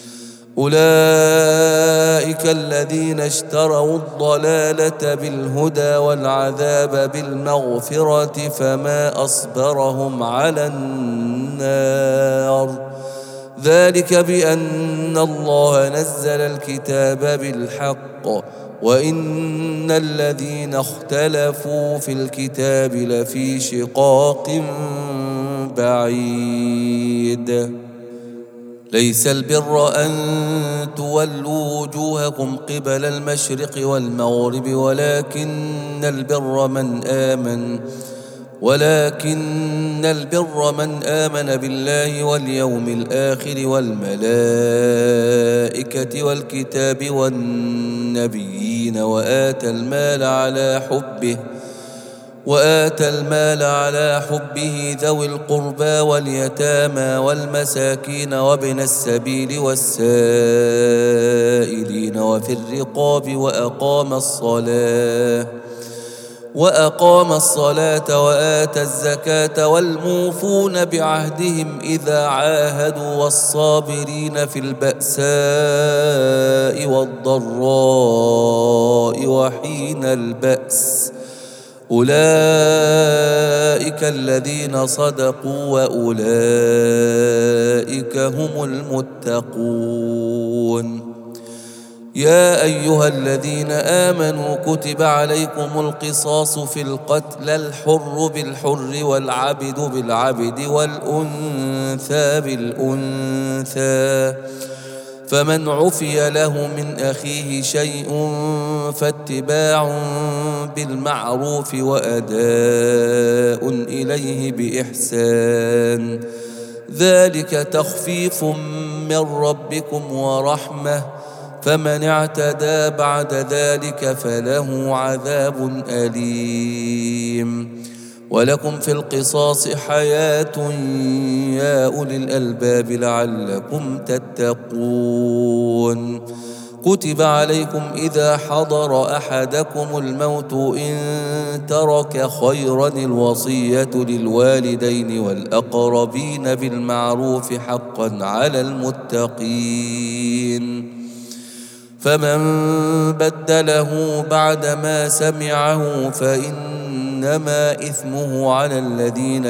أولئك الذين اشتروا الضلالة بالهدى والعذاب بالمغفرة فما أصبرهم على النار ذلك بأن الله نزل الكتاب بالحق وإن الذين اختلفوا في الكتاب لفي شقاق بعيد. ليس البر أن تولوا وجوهكم قبل المشرق والمغرب ولكن البر من آمن ولكن البر من آمن بالله واليوم الآخر والملائكة والكتاب والنبيين وآتى المال على حبه وآتى المال على حبه ذوي القربى واليتامى والمساكين وابن السبيل والسائلين وفي الرقاب وأقام الصلاة وأقام الصلاة وآتى الزكاة والموفون بعهدهم إذا عاهدوا والصابرين في البأساء والضراء وحين البأس أولئك الذين صدقوا وأولئك هم المتقون. يا أيها الذين آمنوا كتب عليكم القصاص في القتل الحر بالحر والعبد بالعبد والأنثى بالأنثى فمن عفي له من أخيه شيء فاتباع بالمعروف وأداء إليه بإحسان ذلك تخفيف من ربكم ورحمة فمن اعتدى بعد ذلك فله عذاب أليم. ولكم في القصاص حياة يا أولي الألباب لعلكم تتقون. كتب عليكم إذا حضر أحدكم الموت إن ترك خيرا الوصية للوالدين والأقربين بالمعروف حقا على المتقين فمن بدله بعدما سمعه فإنما إثمه على الذين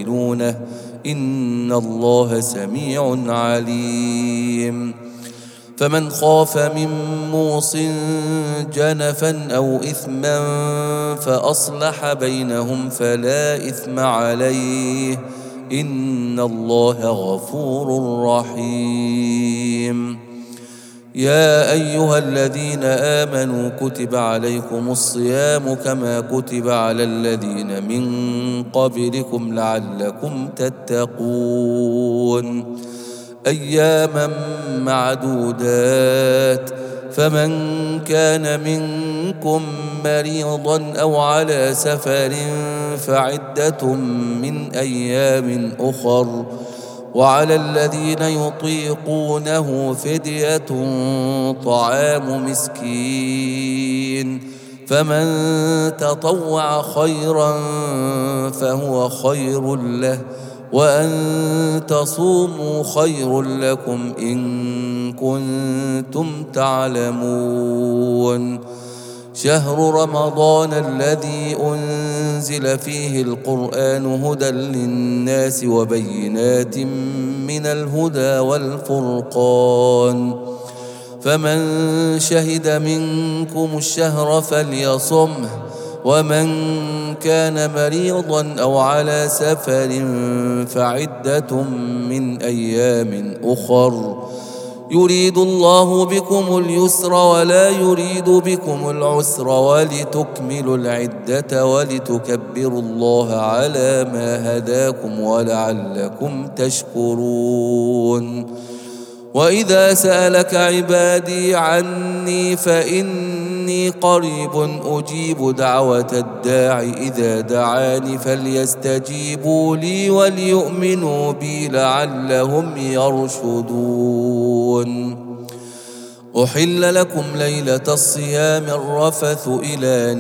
يبدلونه إن الله سميع عليم. فمن خاف من موص جنفا أو إثما فأصلح بينهم فلا إثم عليه إن الله غفور رحيم. يا أيها الذين آمنوا كتب عليكم الصيام كما كتب على الذين من قبلكم لعلكم تتقون أياما معدودات فمن كان منكم مريضا أو على سفر فعدة من أيام أخر وعلى الذين يطيقونه فدية طعام مسكين فمن تطوع خيرا فهو خير له وأن تصوموا خير لكم إن كنتم تعلمون. شهر رمضان الذي أنزل فيه القرآن هدى للناس وبينات من الهدى والفرقان فمن شهد منكم الشهر فليصمه ومن كان مريضا أو على سفر فعدة من أيام أخر يريد الله بكم اليسر ولا يريد بكم العسر ولتكملوا العدة ولتكبروا الله على ما هداكم ولعلكم تشكرون. وإذا سألك عبادي عني فإني قريب أجيب دعوة الداع إذا دعاني فليستجيبوا لي وليؤمنوا بي لعلهم يرشدون. أحل لكم ليلة الصيام الرفث إلى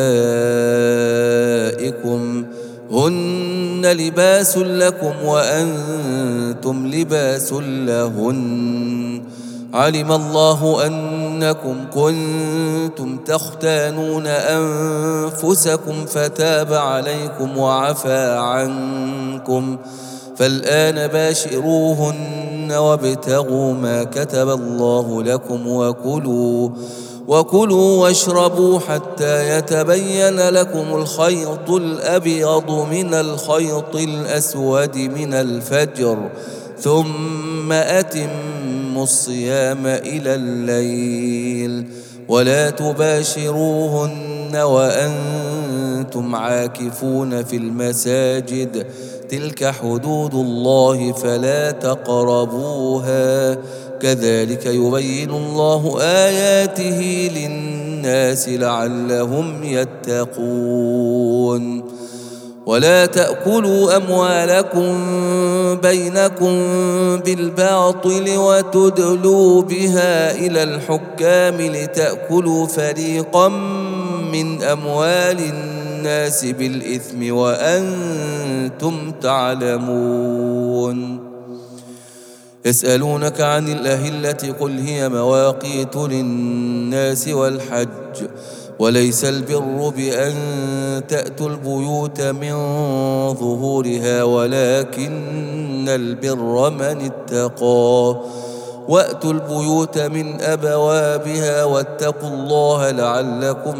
نسائكم هن لباس لكم وأنتم لباس لهن علم الله أنكم كنتم تختانون أنفسكم فتاب عليكم وعفى عنكم فالآن باشروهن وابتغوا ما كتب الله لكم وكلوا وكلوا واشربوا حتى يتبين لكم الخيط الأبيض من الخيط الأسود من الفجر ثم أتموا الصيام إلى الليل ولا تباشروهن وأنتم عاكفون في المساجد تلك حدود الله فلا تقربوها كذلك يبين الله آياته للناس لعلهم يتقون. ولا تأكلوا أموالكم بينكم بالباطل وتدلوا بها إلى الحكام لتأكلوا فريقا من أموال الناس بالإثم وأنتم تعلمون. يسألونك عن الأهلة قل هي مواقيت للناس والحج وليس البر بأن تأتوا البيوت من ظهورها ولكن البر من اتقى وأتوا البيوت من أبوابها واتقوا الله لعلكم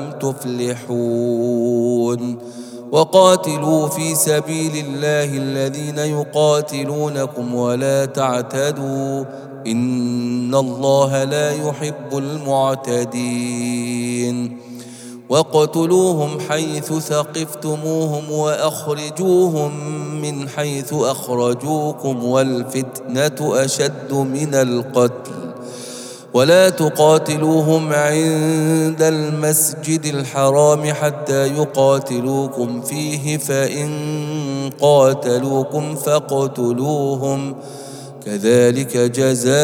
تفلحون. وقاتلوا في سبيل الله الذين يقاتلونكم ولا تعتدوا إن الله لا يحب المعتدين. واقتلوهم حيث ثقفتموهم وأخرجوهم من حيث أخرجوكم والفتنة أشد من القتل ولا تقاتلوهم عند المسجد الحرام حتى يقاتلوكم فيه فإن قاتلوكم فاقتلوهم كذلك جزاء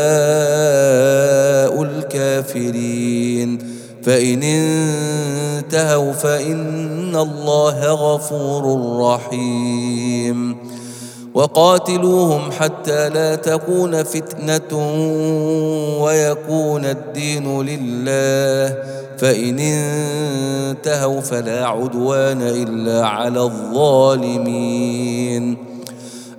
الكافرين فإن انتهوا فإن الله غفور رحيم. وقاتلوهم حتى لا تكون فتنة ويكون الدين لله فإن انتهوا فلا عدوان إلا على الظالمين.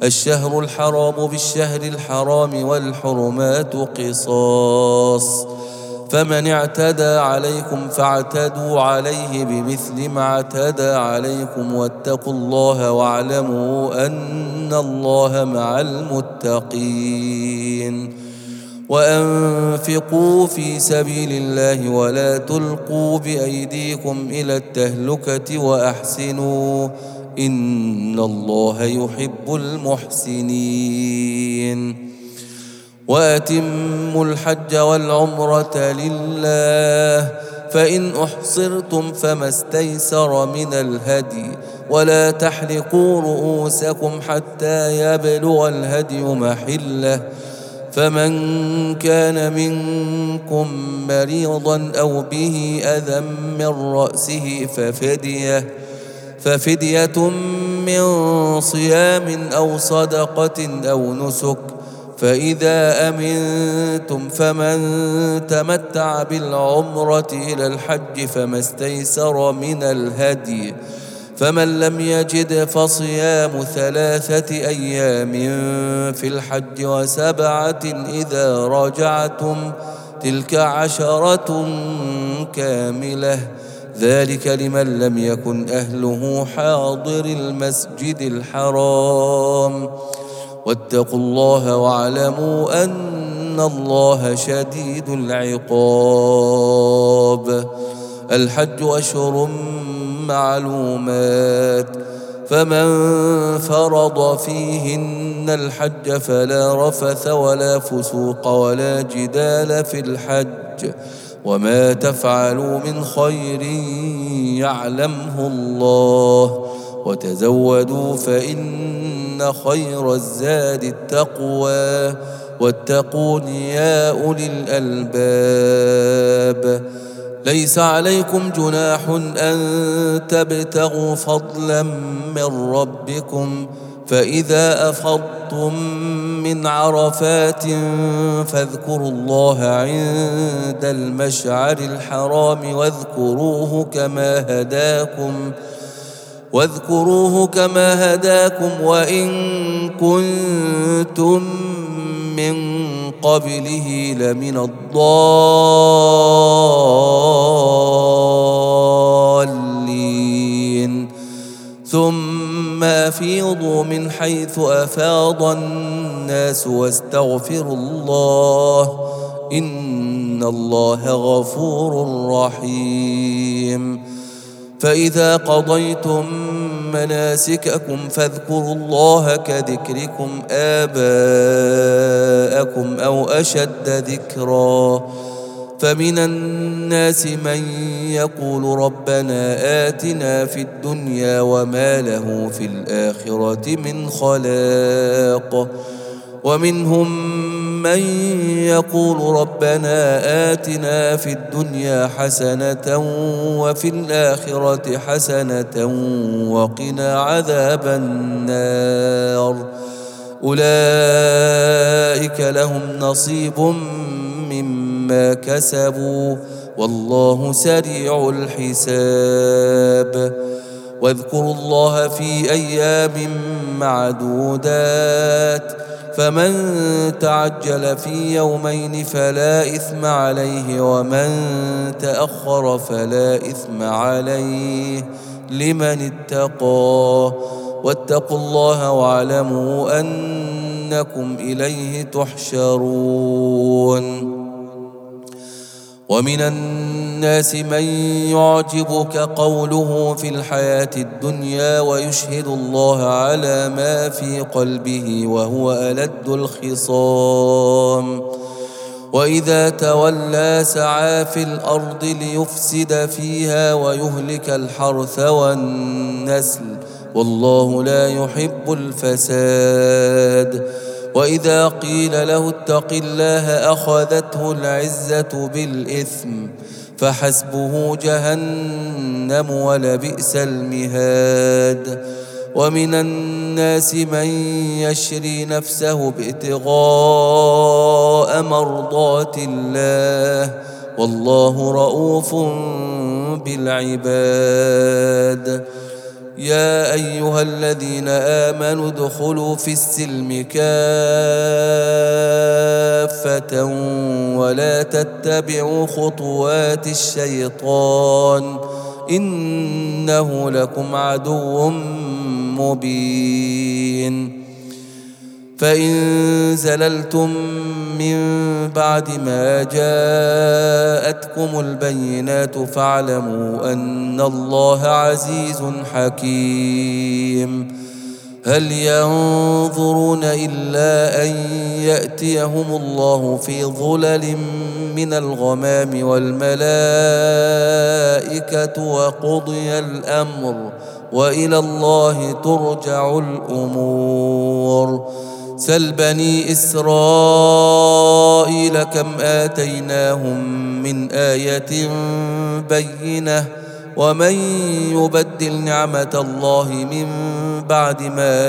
الشهر الحرام بالشهر الحرام والحرمات قصاص، فمن اعتدى عليكم فاعتدوا عليه بمثل ما اعتدى عليكم، واتقوا الله واعلموا أن الله مع المتقين. وأنفقوا في سبيل الله ولا تلقوا بأيديكم إلى التهلكة وأحسنوا إن الله يحب المحسنين. وأتموا الحج والعمرة لله، فإن أحصرتم فما استيسر من الهدي، ولا تحلقوا رؤوسكم حتى يبلغ الهدي محله، فمن كان منكم مريضا أو به أذى من رأسه ففدية ففدية من صيام أو صدقة أو نسك، فإذا أمنتم فمن تمتع بالعمرة إلى الحج فما استيسر من الهدي، فمن لم يجد فصيام ثلاثة أيام في الحج وسبعة إذا رجعتم، تلك عشرة كاملة، ذلك لمن لم يكن أهله حاضر المسجد الحرام. واتقوا الله واعلموا أن الله شديد العقاب. الحج أشهر معلومات، فمن فرض فيهن الحج فلا رفث ولا فسوق ولا جدال في الحج، وما تفعلوا من خير يعلمه الله، وتزودوا فإن خير الزاد التقوى، واتقون يا أولي الألباب. ليس عليكم جناح أن تبتغوا فضلا من ربكم، فإذا أفضتم من عرفات فاذكروا الله عند المشعر الحرام واذكروه كما هداكم واذكروه كما هداكم وإن كنتم من قبله لمن الضالين. ثم أفيضوا من حيث أفاض الناس واستغفروا الله إن الله غفور رحيم. فإذا قضيتم مناسككم فاذكروا الله كذكركم آباءكم أو أشد ذكرا، فمن الناس من يقول ربنا آتنا في الدنيا وما له في الآخرة من خلاق، ومنهم من يقول ربنا آتنا في الدنيا حسنة وفي الآخرة حسنة وقنا عذاب النار، أولئك لهم نصيب مما كسبوا والله سريع الحساب. واذكروا الله في أيام معدودات، فمن تعجل في يومين فلا إثم عليه ومن تأخر فلا إثم عليه لمن اتقى، واتقوا الله واعلموا أنكم إليه تحشرون. ومن الناس من يعجبك قوله في الحياة الدنيا ويشهد الله على ما في قلبه وهو ألد الخصام، وإذا تولى سعى في الأرض ليفسد فيها ويهلك الحرث والنسل والله لا يحب الفساد. وإذا قيل له اتق الله أخذته العزة بالإثم فحسبه جهنم ولبئس المهاد. ومن الناس من يشري نفسه ابتغاء مرضات الله والله رؤوف بالعباد. يا أيها الذين آمنوا ادخلوا في السلم كافة ولا تتبعوا خطوات الشيطان إنه لكم عدو مبين. فإن زللتم من بعد ما جاءتكم البينات فاعلموا أن الله عزيز حكيم. هل ينظرون إلا أن يأتيهم الله في ظلل من الغمام والملائكة وقضي الأمر وإلى الله ترجع الأمور. سل بني إسرائيل كم آتيناهم من آية بينة ومن يبدل نعمة الله من بعد ما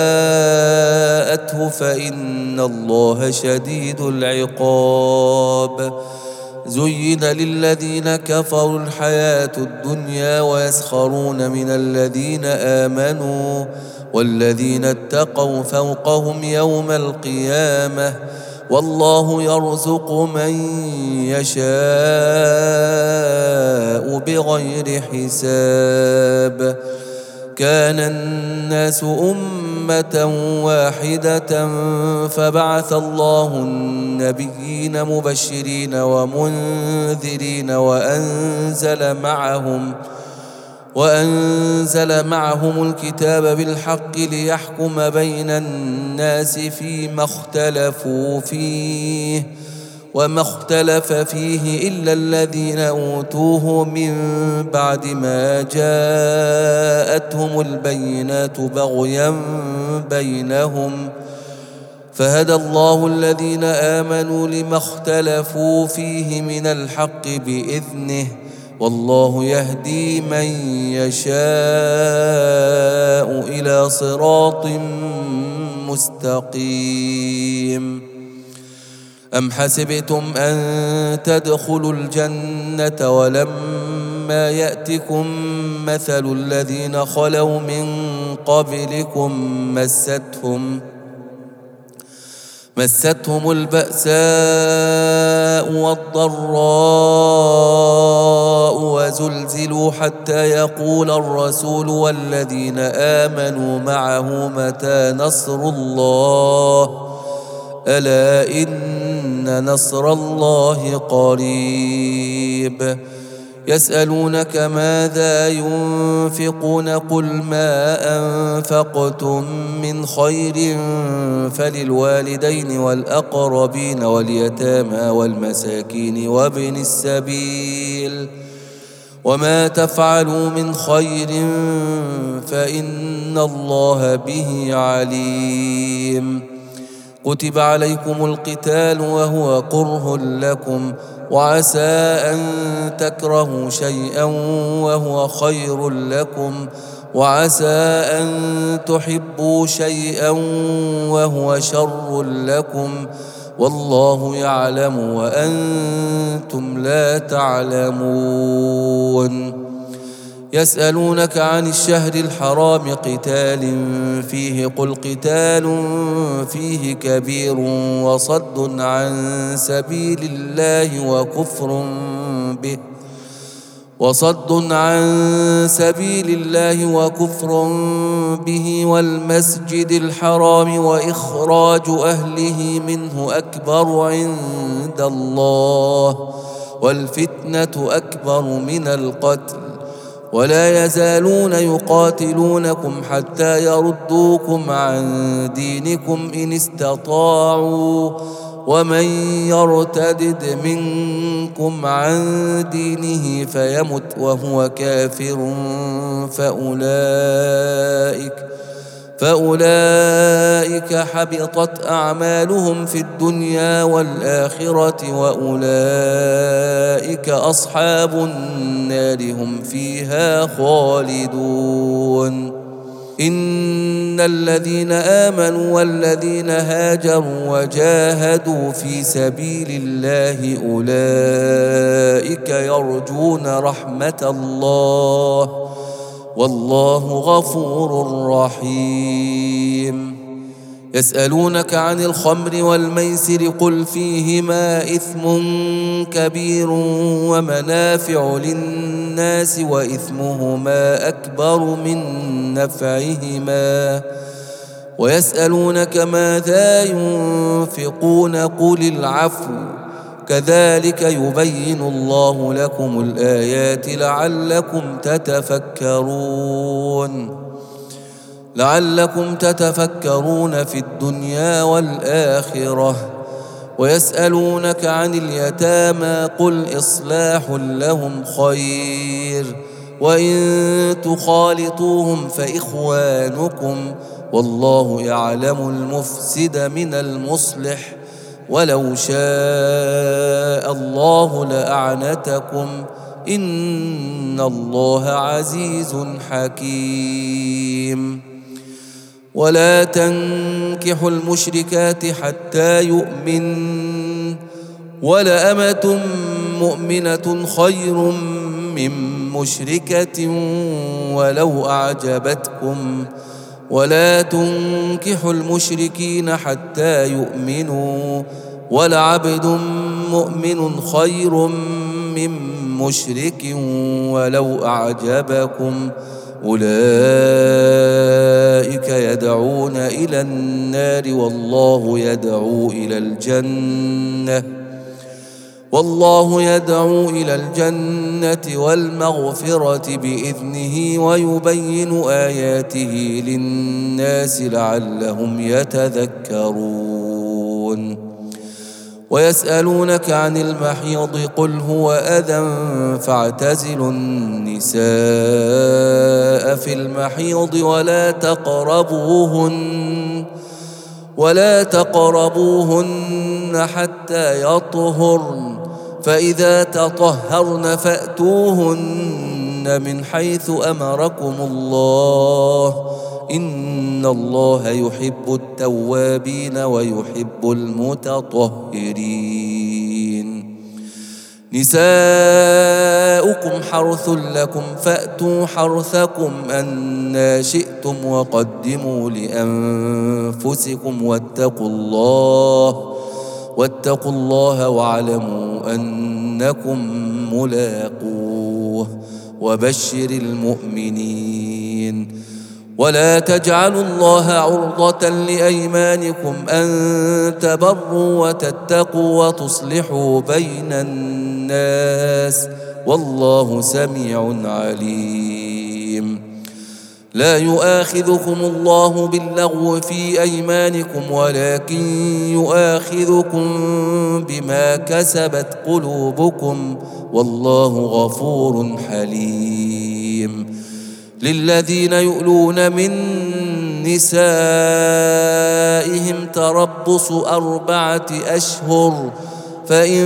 جاءته فإن الله شديد العقاب. زين للذين كفروا الحياة الدنيا ويسخرون من الذين آمنوا والذين اتقوا فوقهم يوم القيامة والله يرزق من يشاء بغير حساب. كان الناس أمة واحدة فبعث الله النبيين مبشرين ومنذرين وأنزل معهم وأنزل معهم الكتاب بالحق ليحكم بين الناس فيما اختلفوا فيه وما اختلف فيه إلا الذين أوتوه من بعد ما جاءتهم البينات بغيا بينهم فهدى الله الذين آمنوا لما اختلفوا فيه من الحق بإذنه والله يهدي من يشاء إلى صراط مستقيم. أم حسبتم أن تدخلوا الجنة ولما يأتكم مثل الذين خلوا من قبلكم مستهم مستهم البأساء والضراء وزلزلوا حتى يقول الرسول والذين آمنوا معه متى نصر الله ألا إن نصر الله قريب. يسألونك ماذا ينفقون قل ما أنفقتم من خير فللوالدين والأقربين واليتامى والمساكين وابن السبيل وما تفعلوا من خير فإن الله به عليم. كتب عليكم القتال وهو كره لكم وعسى أن تكرهوا شيئا وهو خير لكم وعسى أن تحبوا شيئا وهو شر لكم والله يعلم وأنتم لا تعلمون. يسألونك عن الشهر الحرام قتال فيه قل قتال فيه كبير وصد عن سبيل الله وكفر به وصد عن سبيل الله وكفر به والمسجد الحرام وإخراج أهله منه أكبر عند الله والفتنة أكبر من القتل ولا يزالون يقاتلونكم حتى يردوكم عن دينكم إن استطاعوا ومن يرتدد منكم عن دينه فيمت وهو كافر فأولئك فأولئك حبطت أعمالهم في الدنيا والآخرة وأولئك أصحاب النار هم فيها خالدون. إن الذين آمنوا والذين هاجروا وجاهدوا في سبيل الله أولئك يرجون رحمة الله والله غفور رحيم. يسألونك عن الخمر والميسر قل فيهما إثم كبير ومنافع للناس وإثمهما أكبر من نفعهما ويسألونك ماذا ينفقون قل العفو كذلك يبين الله لكم الآيات لعلكم تتفكرون لعلكم تتفكرون في الدنيا والآخرة. ويسألونك عن اليتامى قل إصلاح لهم خير وإن تخالطوهم فإخوانكم والله يعلم المفسد من المصلح ولو شاء الله لأعنتكم إن الله عزيز حكيم. ولا تنكحوا المشركات حتى يؤمن ولأمة مؤمنة خير من مشركة ولو أعجبتكم ولا تنكحوا المشركين حتى يؤمنوا ولعبد مؤمن خير من مشرك ولو أعجبكم أولئك يدعون إلى النار والله يدعو إلى الجنة والله يدعو إلى الجنة والمغفرة بإذنه ويبين آياته للناس لعلهم يتذكرون. ويسألونك عن المحيض قل هو أذى فاعتزلوا النساء في المحيض ولا تقربوهن ولا تقربوهن حتى يطهرن فإذا تطهرن فأتوهن من حيث أمركم الله إن الله يحب التوابين ويحب المتطهرين. نساؤكم حرث لكم فأتوا حرثكم أنى شئتم وقدموا لأنفسكم واتقوا الله واتقوا الله واعلموا أنكم ملاقوه وبشر المؤمنين. ولا تجعلوا الله عرضة لأيمانكم أن تبروا وتتقوا وتصلحوا بين الناس والله سميع عليم. لا يؤاخذكم الله باللغو في أيمانكم ولكن يؤاخذكم بما كسبت قلوبكم والله غفور حليم. للذين يؤلون من نسائهم تربص أربعة أشهر فإن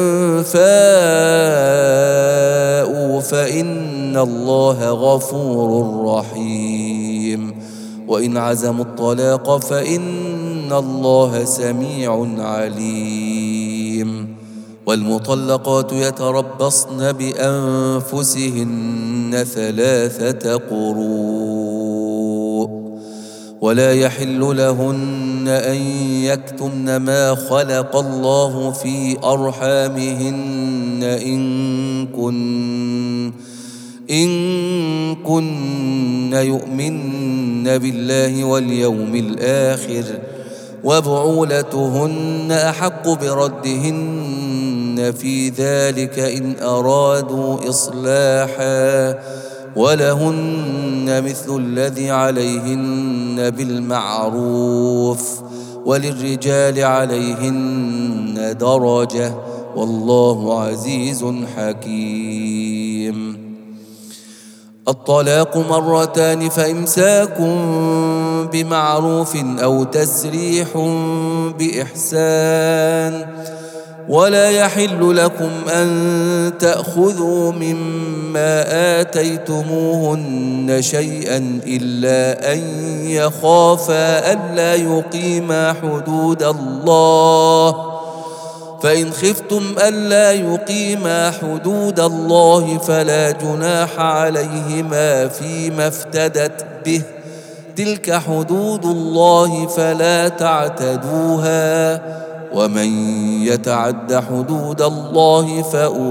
فاءوا فإن الله غفور رحيم. وإن عزموا الطلاق فإن الله سميع عليم. والمطلقات يتربصن بأنفسهن ثلاثة قروء ولا يحل لهن أن يكتمن ما خلق الله في أرحامهن إن كن إن كن يؤمن بالله واليوم الآخر وبعولتهن أحق بردهن في ذلك إن أرادوا إصلاحا ولهن مثل الذي عليهن بالمعروف وللرجال عليهن درجة والله عزيز حكيم. الطلاق مرتان فإمساك بمعروف أو تسريح بإحسان ولا يحل لكم أن تأخذوا مما آتيتموهن شيئا إلا أن يخافا ألا يقيما حدود الله فإن خفتم ألا يقيما حدود الله فلا جناح عليهما فيما افتدت به، تلك حدود الله فلا تعتدوها، ومن يتعد حدود الله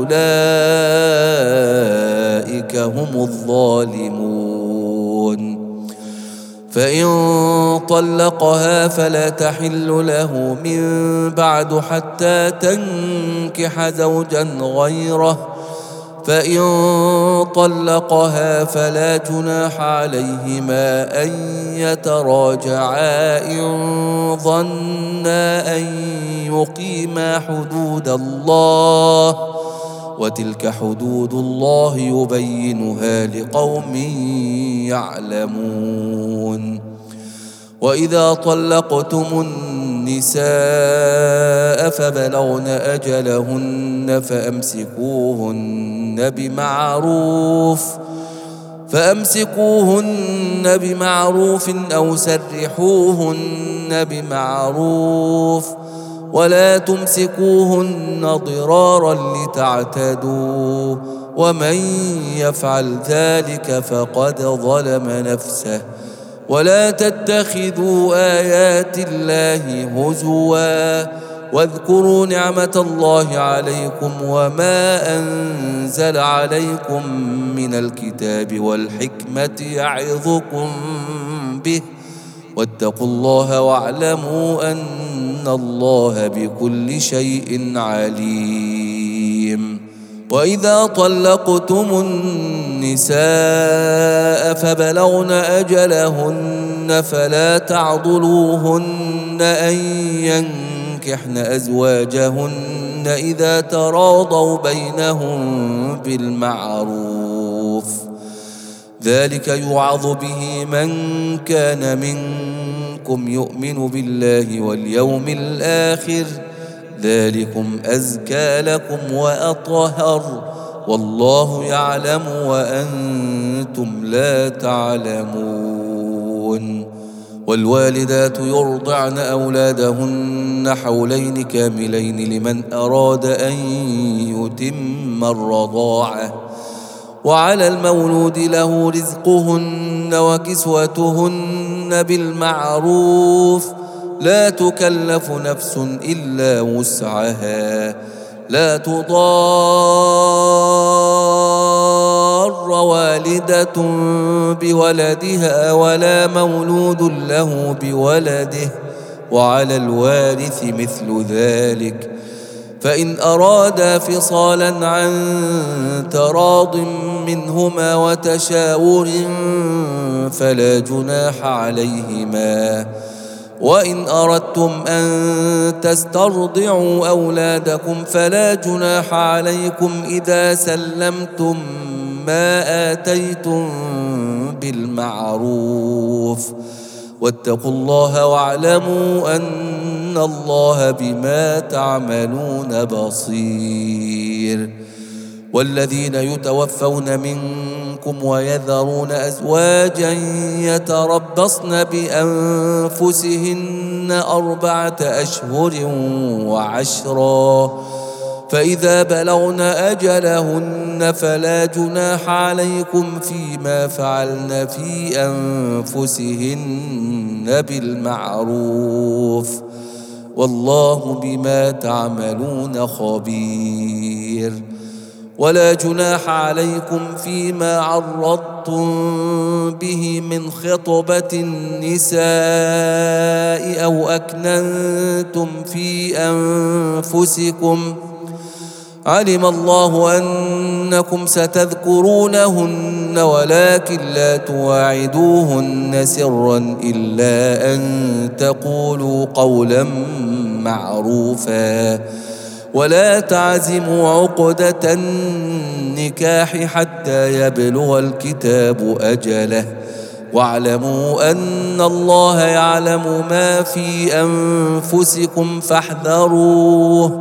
فأولئك هم الظالمون. فإن طلقها فلا تحل له من بعد حتى تنكح زوجا غيره، فإن طلقها فلا جناح عليهما أن يتراجعا إن ظنا أن يقيما حدود الله، وتلك حدود الله يبينها لقوم يعلمون. وإذا طلقتم النساء فبلغن أجلهن فأمسكوهن بمعروف فأمسكوهن بمعروف أو سرحوهن بمعروف، ولا تمسكوهن ضرارا لتعتدوا، ومن يفعل ذلك فقد ظلم نفسه. ولا تتخذوا آيات الله هزوا، واذكروا نعمة الله عليكم وما أنزل عليكم من الكتاب والحكمة يعظكم به، واتقوا الله واعلموا أن الله بكل شيء عليم. وإذا طلقتم النساء فبلغن أجلهن فلا تعضلوهن أن ينكحن أزواجهن إذا تراضوا بينهم بالمعروف، ذلك يوعظ به من كان منكم يؤمن بالله واليوم الآخر، ذلكم أزكى لكم وأطهر، والله يعلم وأنتم لا تعلمون. والوالدات يرضعن أولادهن حولين كاملين لمن أراد أن يتم الرضاعة، وعلى المولود له رزقهن وكسوتهن بالمعروف، لا تكلف نفس إلا وسعها، لا تضار والدة بولدها ولا مولود له بولده، وعلى الوارث مثل ذلك، فإن أرادا فصالا عن تراض منهما وتشاور فلا جناح عليهما. وإن أردتم أن تسترضعوا أولادكم فلا جناح عليكم إذا سلمتم ما آتيتم بالمعروف، واتقوا الله واعلموا أن الله بما تعملون بصير. والذين يتوفون منكم ويذرون أزواجا يتربصن بأنفسهن أربعة أشهر وعشرا، فإذا بلغن أجلهن فلا جناح عليكم فيما فعلن في أنفسهن بالمعروف، والله بما تعملون خبير. ولا جناح عليكم فيما عرضتم به من خطبة النساء أو أكننتم في أنفسكم، علم الله أنكم ستذكرونهن ولكن لا تواعدوهن سرا إلا أن تقولوا قولا معروفا، ولا تعزموا عقدة النكاح حتى يبلغ الكتاب أجله، واعلموا أن الله يعلم ما في أنفسكم فاحذروه،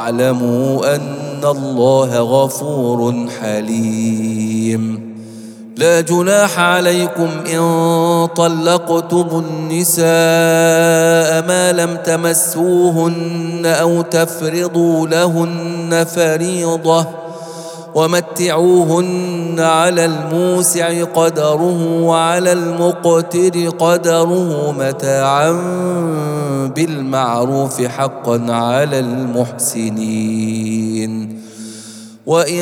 واعلموا أن الله غفور حليم. لا جناح عليكم إن طلقتم النساء ما لم تمسوهن أو تفرضوا لهن فريضة ومتعوهن على الموسع قدره وعلى المقتر قدره متاعا بالمعروف حقا على المحسنين. وإن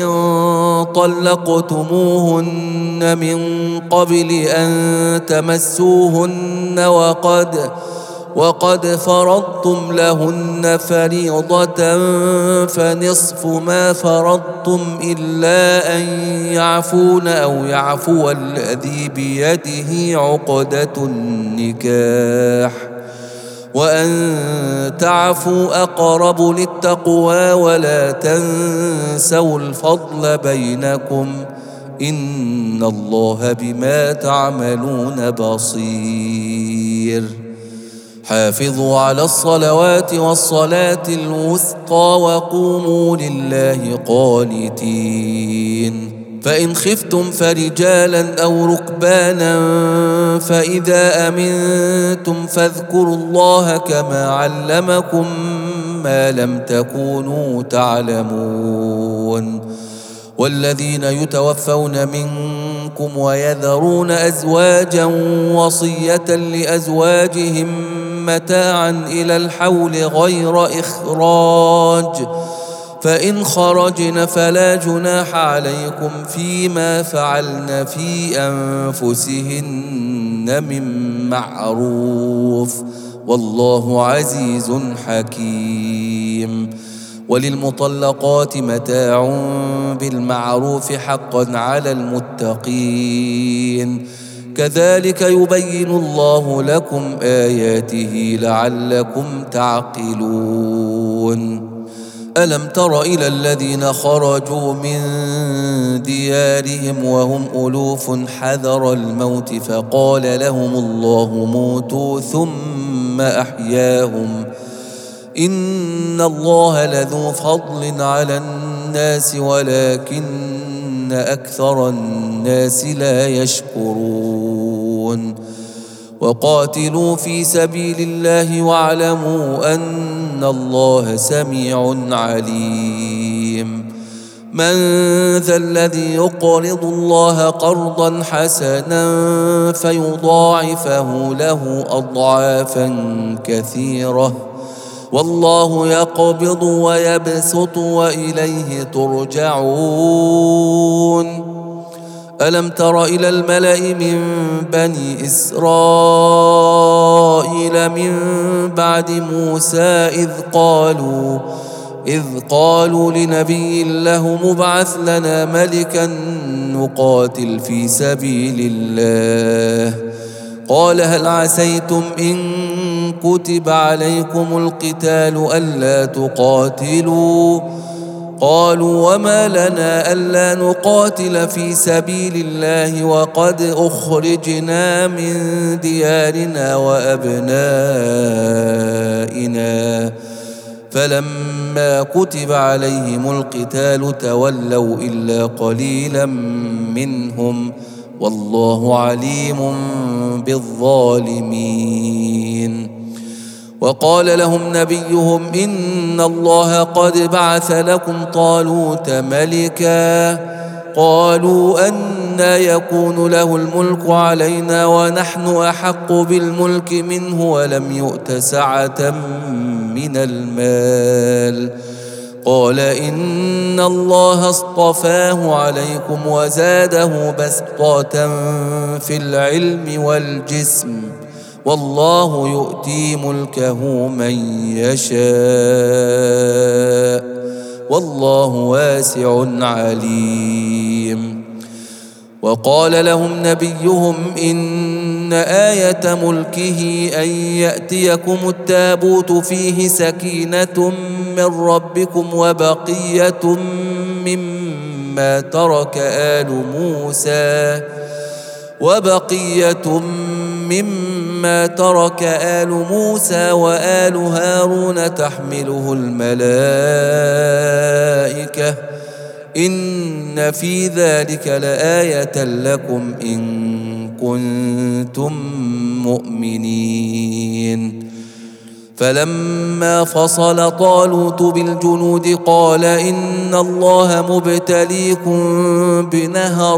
طلقتموهن من قبل أن تمسوهن وقد وقد فرضتم لهن فريضة فنصف ما فرضتم إلا أن يعفون أو يعفو الذي بيده عقدة النكاح وأن تعفوا أقرب للتقوى ولا تنسوا الفضل بينكم إن الله بما تعملون بصير. حافظوا على الصلوات والصلاة الوسطى وقوموا لله قانتين. فإن خفتم فرجالا أو ركبانا فإذا أمنتم فاذكروا الله كما علمكم ما لم تكونوا تعلمون. والذين يتوفون منكم ويذرون أزواجا وصية لأزواجهم متاعا إلى الحول غير إخراج فإن خرجن فلا جناح عليكم فيما فعلن في أنفسهن من معروف والله عزيز حكيم. وللمطلقات متاع بالمعروف حقا على المتقين كذلك يبين الله لكم آياته لعلكم تعقلون. ألم تر إلى الذين خرجوا من ديارهم وهم ألوف حذر الموت فقال لهم الله موتوا ثم أحياهم إن الله لذو فضل على الناس ولكن أكثر الناس لا يشكرون. وقاتلوا في سبيل الله واعلموا أن الله سميع عليم. من ذا الذي يقرض الله قرضا حسنا فيضاعفه له أضعافا كثيرة والله يقبض ويبسط وإليه ترجعون. ألم تر إلى الملأ من بني إسرائيل من بعد موسى إذ قالوا إذ قالوا لنبي له مبعث لنا ملكا نقاتل في سبيل الله قال هل عسيتم إن كتب عليكم القتال ألا تقاتلوا قالوا وما لنا ألا نقاتل في سبيل الله وقد أخرجنا من ديارنا وأبنائنا فلما كتب عليهم القتال تولوا إلا قليلا منهم والله عليم بالظالمين. وقال لهم نبيهم إن الله قد بعث لكم طالوت ملكا قالوا أنى يكون له الملك علينا ونحن أحق بالملك منه ولم يؤت سعة من المال قال إن الله اصطفاه عليكم وزاده بسطة في العلم والجسم والله يؤتي ملكه من يشاء والله واسع عليم. وقال لهم نبيهم إن آية ملكه أن يأتيكم التابوت فيه سكينة من ربكم وبقية مما ترك آل موسى وبقية مما ترك آل موسى وآل هارون تحمله الملائكة إن في ذلك لآية لكم إن كنتم مؤمنين. فلما فصل طالوت بالجنود قال إن الله مبتليكم بنهر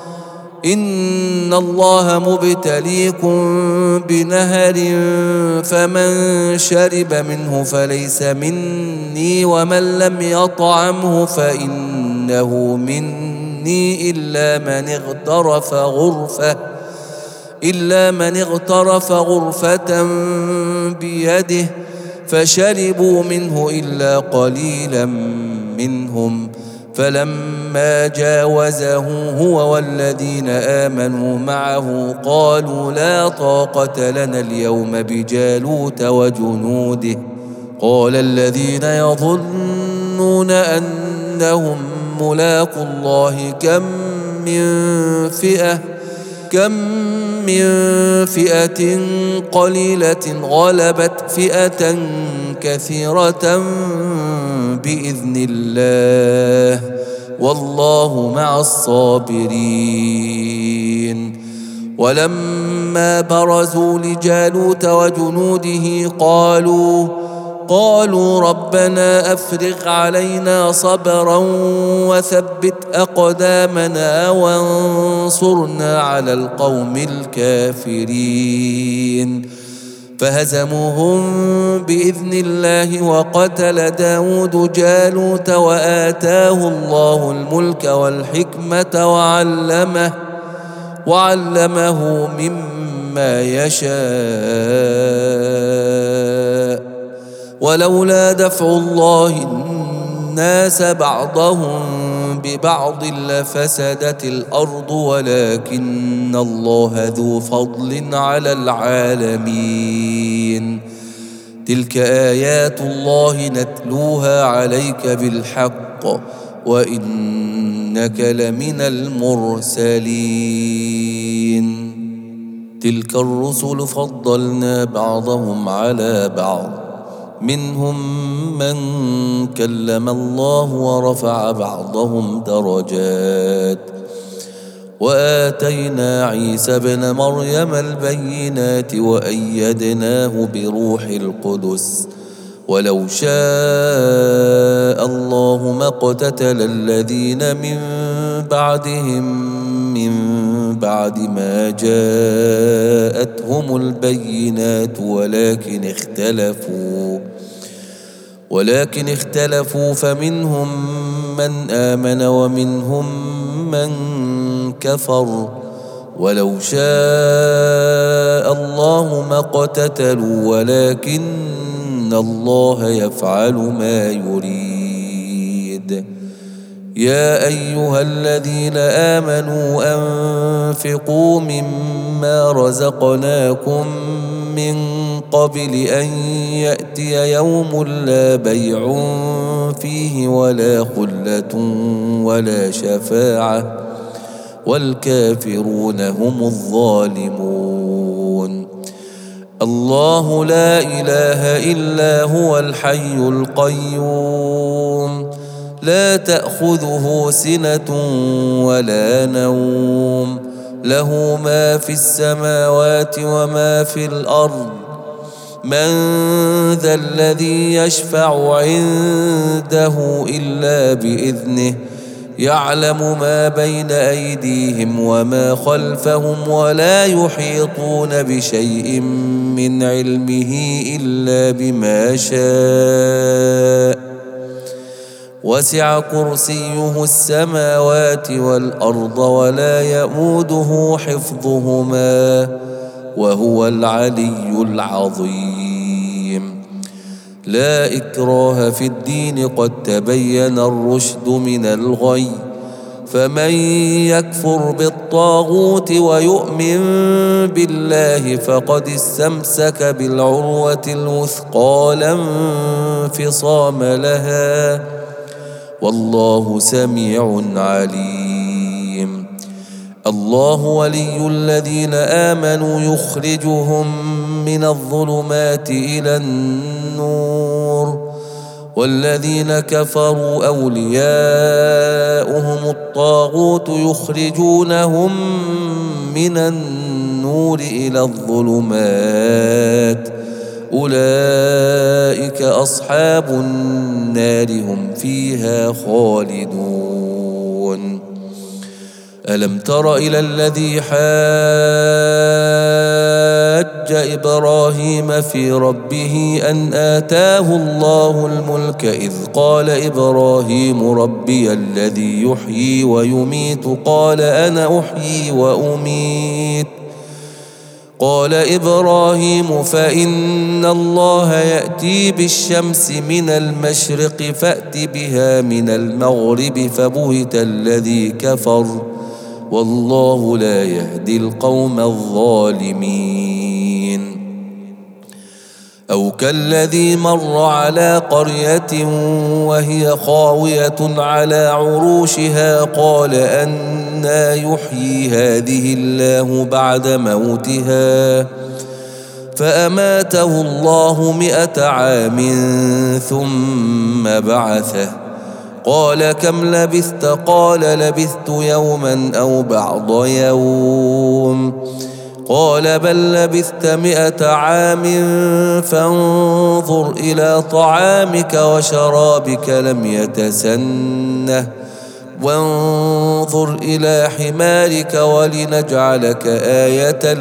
إن الله مبتليكم بنهر فمن شرب منه فليس مني ومن لم يطعمه فإنه مني إلا من اغترف غرفة إلا من اغترف غرفة بيده فشربوا منه إلا قليلا منهم. فلما جاوزه هو والذين آمنوا معه قالوا لا طاقة لنا اليوم بجالوت وجنوده. قال الذين يظنون أنهم ملاقو الله كم من فئة كم من فئة قليلة غلبت فئة كثيرة بإذن الله والله مع الصابرين. ولما برزوا لجالوت وجنوده قالوا قالوا ربنا أفرغ علينا صبرا وثبت أقدامنا وانصرنا على القوم الكافرين. فهزموهم بإذن الله وقتل داود جالوت وآتاه الله الملك والحكمة وعلمه وعلمه مما يشاء. ولولا دفع الله الناس بعضهم ببعض لفسدت الأرض ولكن الله ذو فضل على العالمين. تلك آيات الله نتلوها عليك بالحق وإنك لمن المرسلين. تلك الرسل فضلنا بعضهم على بعض منهم من كلم الله ورفع بعضهم درجات وآتينا عيسى ابن مريم البينات وأيدناه بروح القدس. ولو شاء الله ما اقتتل الذين من بعدهم من بعد ما جاءتهم البينات ولكن اختلفوا ولكن اختلفوا فمنهم من آمن ومنهم من كفر. ولو شاء الله ما اقتتلوا ولكن الله يفعل ما يريد. يا أيها الذين آمنوا أنفقوا مما رزقناكم من قبل أن يأتي يوم لا بيع فيه ولا خلة ولا شفاعة والكافرون هم الظالمون. الله لا إله إلا هو الحي القيوم لا تأخذه سنة ولا نوم له ما في السماوات وما في الأرض. من ذا الذي يشفع عنده إلا بإذنه يعلم ما بين أيديهم وما خلفهم ولا يحيطون بشيء من علمه إلا بما شاء. وسع كرسيه السماوات والأرض ولا يئوده حفظهما وهو العلي العظيم. لا إكراه في الدين قد تبين الرشد من الغي. فمن يكفر بالطاغوت ويؤمن بالله فقد استمسك بالعروة الوثقى لا انفصام لها والله سميع عليم. الله ولي الذين آمنوا يخرجهم من الظلمات إلى النور والذين كفروا أولياؤهم الطاغوت يخرجونهم من النور إلى الظلمات أولئك أصحاب النار هم فيها خالدون. ألم تر إلى الذي حاج إبراهيم في ربه أن آتاه الله الملك إذ قال إبراهيم ربي الذي يحيي ويميت قال أنا أحيي وأميت قال إبراهيم فإن الله يأتي بالشمس من المشرق فأت بها من المغرب فبهت الذي كفر والله لا يهدي القوم الظالمين. أو كالذي مر على قرية وهي خاوية على عروشها قال أنى يحيي هذه الله بعد موتها فأماته الله مئة عام ثم بعثه قال كم لبثت قال لبثت يوما أو بعض يوم قال بل لبثت مئة عام فانظر إلى طعامك وشرابك لم يتسنه وانظر إلى حمارك ولنجعلك آية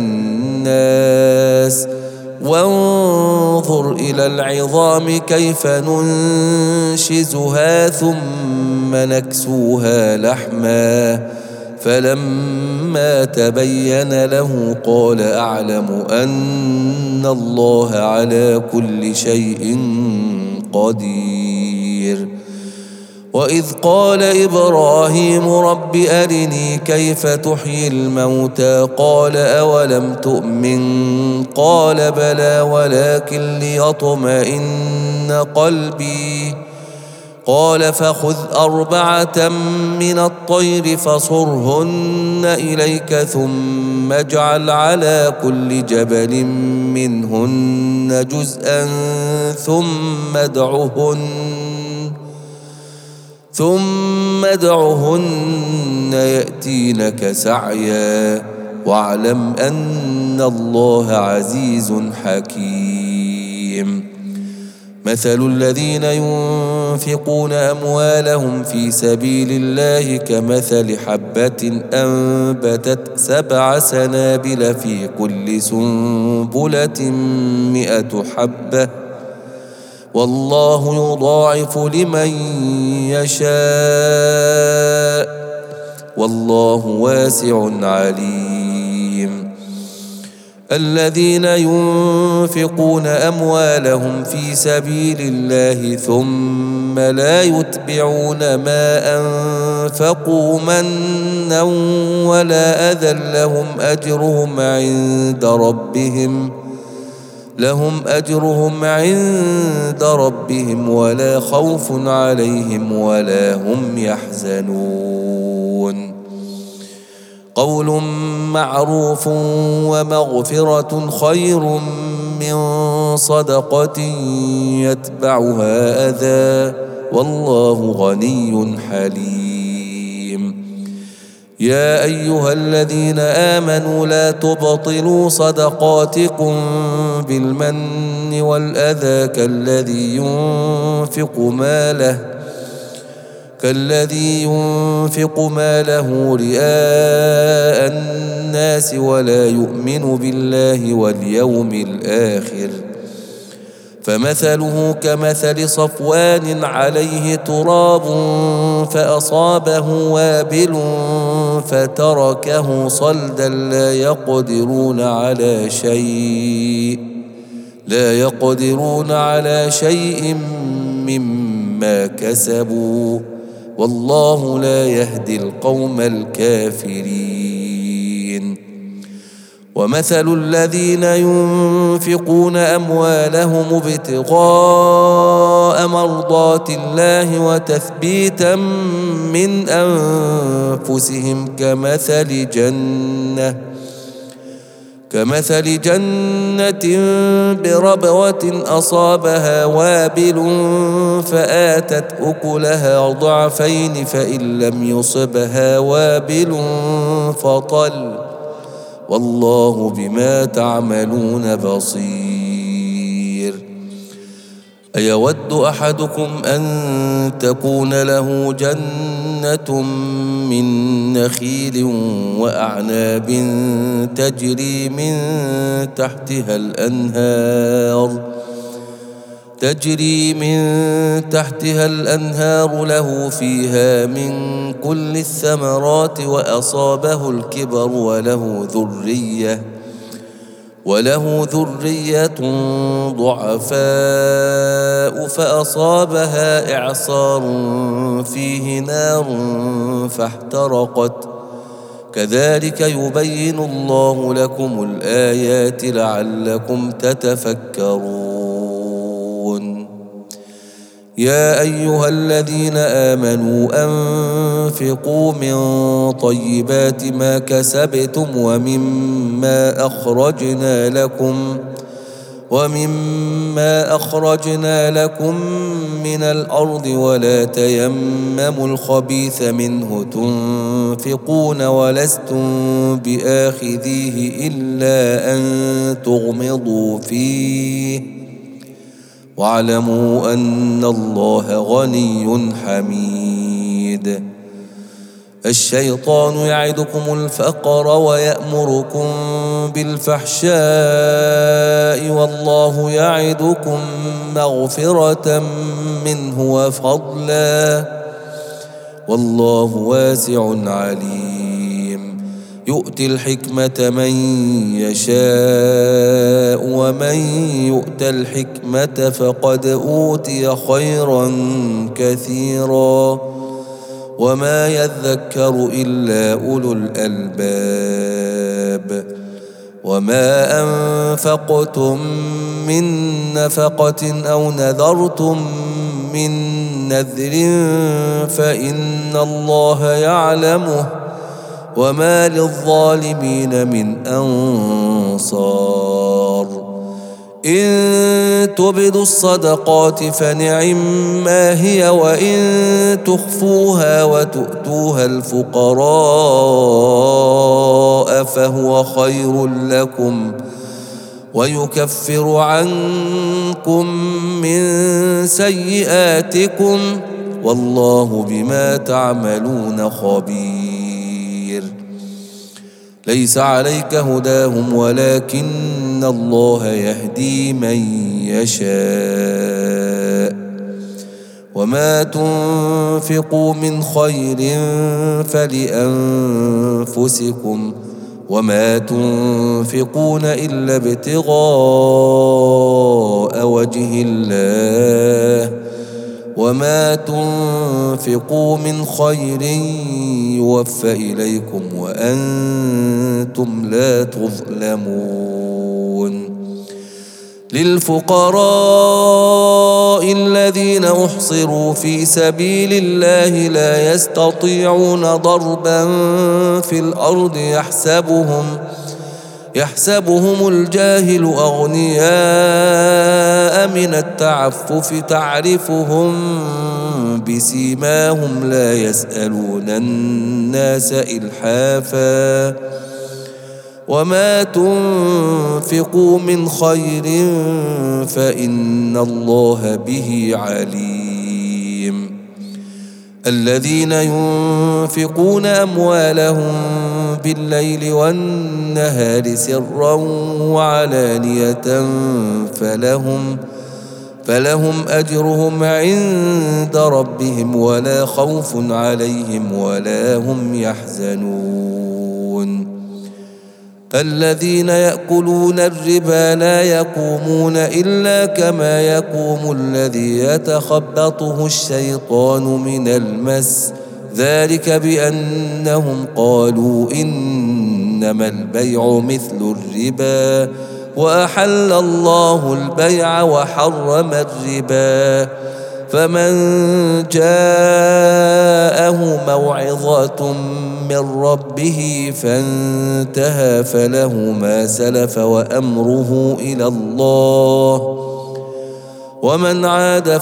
للناس وانظر إلى العظام كيف ننشزها ثم نكسوها لحما فلما تبين له قال أعلم أن الله على كل شيء قدير. وإذ قال إبراهيم رب أرني كيف تحيي الموتى قال أولم تؤمن قال بلى ولكن ليطمئن قلبي قال فخذ أربعة من الطير فصرهن إليك ثم اجعل على كل جبل منهن جزءا ثم ادعهن ثم ادعهن يأتينك سعيا واعلم أن الله عزيز حكيم. مثل الذين ينفقون أموالهم في سبيل الله كمثل حبة أنبتت سبع سنابل في كل سنبلة مئة حبة والله يضاعف لمن يشاء والله واسع عليم. الذين ينفقون أموالهم في سبيل الله ثم لا يتبعون ما أنفقوا منا ولا أذى لهم أجرهم عند ربهم لهم أجرهم عند ربهم ولا خوف عليهم ولا هم يحزنون. قول معروف ومغفرة خير من صدقة يتبعها أذى والله غني حليم. يا أيها الذين آمنوا لا تبطلوا صدقاتكم بالمن والأذى كالذي ينفق ماله كالذي ينفق ماله رئاء الناس ولا يؤمن بالله واليوم الآخر فمثله كمثل صفوان عليه تراب فأصابه وابل فتركه صلدا لا يقدرون على شيء لا يقدرون على شيء مما كسبوا والله لا يهدي القوم الكافرين. ومثل الذين ينفقون أموالهم ابتغاء مرضات الله وتثبيتا من أنفسهم كمثل جنة كمثل جنة بربوة أصابها وابل فآتت أكلها ضعفين فإن لم يصبها وابل فطل والله بما تعملون بصير. أيود أحدكم أن تكون له جنة من نخيل وأعناب تجري من تحتها الأنهار تجري من تحتها الأنهار له فيها من كل الثمرات وأصابه الكبر وله ذرية وله ذرية ضعفاء فأصابها إعصار فيه نار فاحترقت كذلك يبين الله لكم الآيات لعلكم تتفكرون. يا أيها الذين آمنوا أنفقوا من طيبات ما كسبتم ومما أخرجنا لكم ومما أخرجنا لكم من الأرض ولا تيمموا الخبيث منه تنفقون ولستم بآخذيه إلا أن تغمضوا فيه واعلموا أن الله غني حميد. الشيطان يعدكم الفقر ويأمركم بالفحشاء والله يعدكم مغفرة منه وفضلا والله واسع عليم. يؤتي الحكمة من يشاء ومن يؤت الحكمة فقد أوتي خيرا كثيرا وما يذكر إلا أولو الألباب. وما أنفقتم من نفقة أو نذرتم من نذر فإن الله يعلمه وما للظالمين من أنصار. إن تبدوا الصدقات فنعما هي وإن تخفوها وتؤتوها الفقراء فهو خير لكم ويكفر عنكم من سيئاتكم والله بما تعملون خبير. ليس عليك هداهم ولكن الله يهدي من يشاء وما تنفقوا من خير فلأنفسكم وما تنفقون إلا ابتغاء وجه الله وما تنفقوا من خير يوفى إليكم وأنتم لا تظلمون. للفقراء الذين أحصروا في سبيل الله لا يستطيعون ضربا في الأرض يحسبهم يحسبهم الجاهل أغنياء من التعفف تعرفهم بسيماهم لا يسألون الناس إلحافا وما تنفقوا من خير فإن الله به عليم. الذين ينفقون أموالهم بالليل والنهار سرا وعلانية فلهم فلهم أجرهم عند ربهم ولا خوف عليهم ولا هم يحزنون. الذين يأكلون الربا لا يقومون إلا كما يقوم الذي يتخبطه الشيطان من المس ذلك بأنهم قالوا إنما البيع مثل الربا وأحل الله البيع وحرم الربا فمن جاءه موعظة من ربه فانتهى فله ما سلف وأمره إلى الله، ومن عاد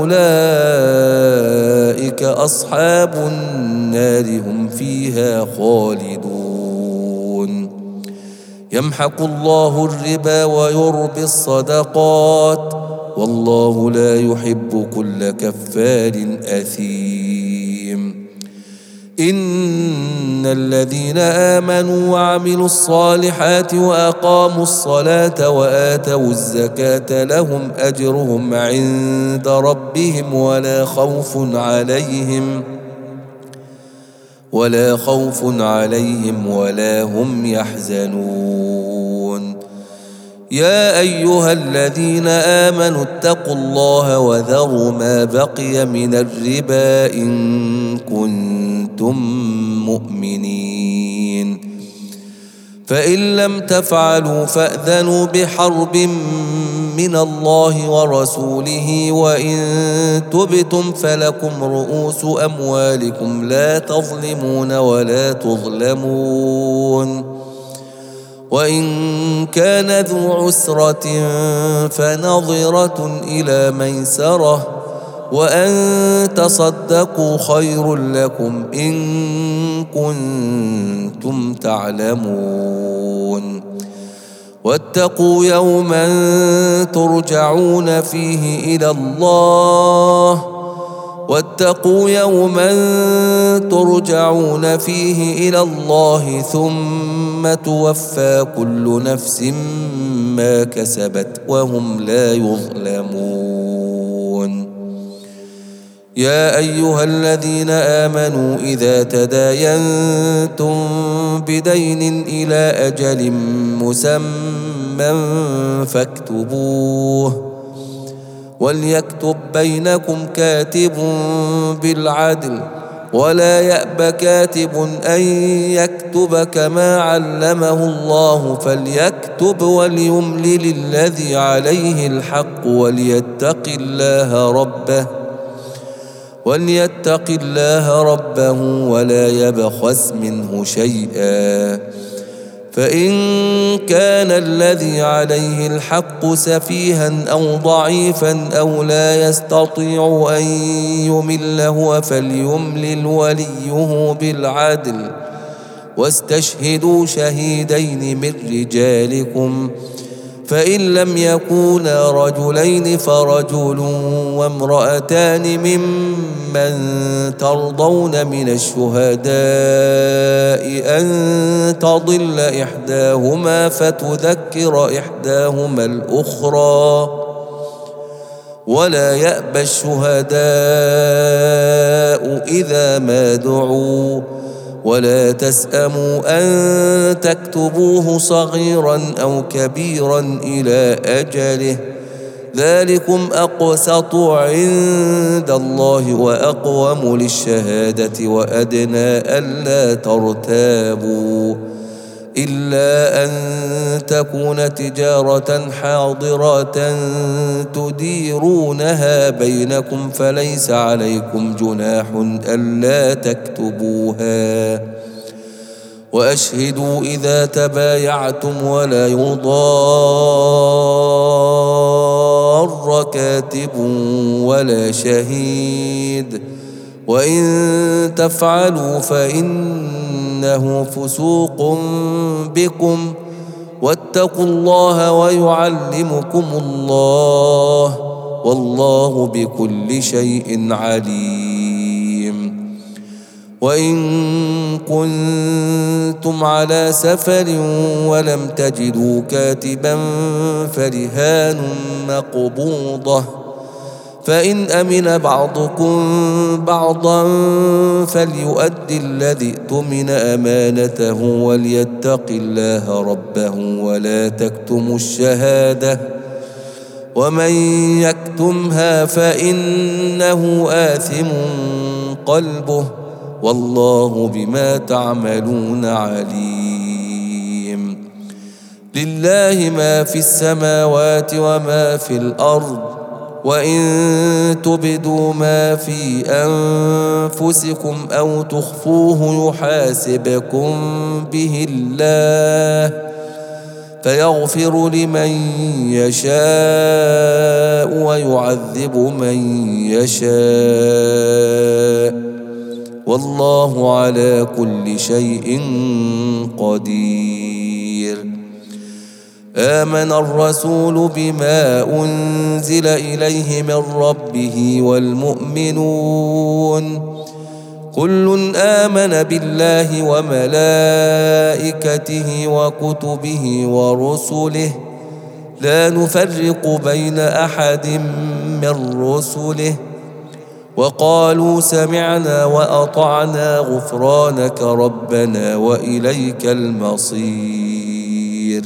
فأولئك أصحاب النار هم فيها خالدون. يمحق الله الربا ويربي الصدقات، والله لا يحب كل كفار أثيم. إن الذين آمنوا وعملوا الصالحات وأقاموا الصلاة وآتوا الزكاة لهم أجرهم عند ربهم ولا خوف عليهم ولا خوف عليهم ولا هم يحزنون. يا أيها الذين آمنوا اتقوا الله وذروا ما بقي من الربا إن كنتم مؤمنين، فإن لم تفعلوا فأذنوا بحرب من الله ورسوله، وإن تبتم فلكم رؤوس أموالكم لا تظلمون ولا تظلمون. وإن كان ذو عسرة فنظرة إلى ميسرة، وأن تصدقوا خير لكم إن كنتم تعلمون. واتقوا يوما ترجعون فيه إلى الله واتقوا يوما ترجعون فيه إلى الله ثم توفى كل نفس ما كسبت وهم لا يظلمون. يا أيها الذين آمنوا إذا تداينتم بدين إلى أجل مسمى فاكتبوه، وليكتب بينكم كاتب بالعدل، ولا يأب كاتب أن يكتب كما علمه الله فليكتب وليملل الذي عليه الحق وليتق الله ربه وليتق الله ربه ولا يبخس منه شيئا، فإن كان الذي عليه الحق سفيها أو ضعيفا أو لا يستطيع أن يمل هو فليملل وليه بالعدل، واستشهدوا شهيدين من رجالكم، فإن لم يكونا رجلين فرجل وامرأتان ممن ترضون من الشهداء أن تضل إحداهما فتذكر إحداهما الأخرى، ولا يأبى الشهداء إذا ما دعوا، ولا تسأموا أن تكتبوه صغيرا أو كبيرا إلى أجله، ذلكم أقسط عند الله وأقوم للشهادة وأدنى ألا ترتابوا، إلا أن تكون تجارة حاضرة تديرونها بينكم فليس عليكم جناح ألا تكتبوها، وأشهدوا إذا تبايعتم ولا يضار كاتب ولا شهيد، وإن تفعلوا فإنه فسوق بكم، واتقوا الله ويعلمكم الله، والله بكل شيء عليم. وإن كنتم على سفر ولم تجدوا كاتبا فرهان مقبوضة، فإن أمن بعضكم بعضا فليؤدي الذي اؤتمن أمانته وليتق الله ربه ولا تكتموا الشهادة، ومن يكتمها فإنه آثم قلبه، والله بما تعملون عليم. لله ما في السماوات وما في الأرض، وإن تبدوا ما في أنفسكم أو تخفوه يحاسبكم به الله فيغفر لمن يشاء ويعذب من يشاء والله على كل شيء قدير. آمن الرسول بما أنزل إليه من ربه والمؤمنون كل آمن بالله وملائكته وكتبه ورسله لا نفرق بين أحد من رسله وقالوا سمعنا وأطعنا غفرانك ربنا وإليك المصير.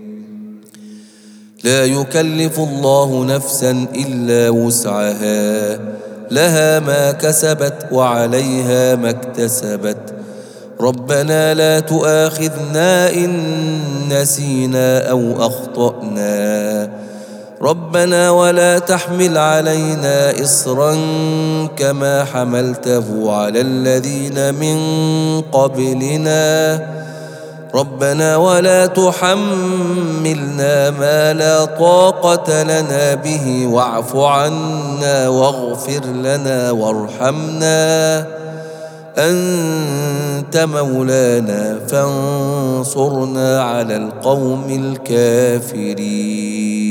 لا يكلف الله نفسا إلا وسعها لها ما كسبت وعليها ما اكتسبت ربنا لا تؤاخذنا إن نسينا أو أخطأنا ربنا ولا تحمل علينا إصرا كما حملته على الذين من قبلنا ربنا ولا تحملنا ما لا طاقة لنا به واعف عنا واغفر لنا وارحمنا أنت مولانا فانصرنا على القوم الكافرين.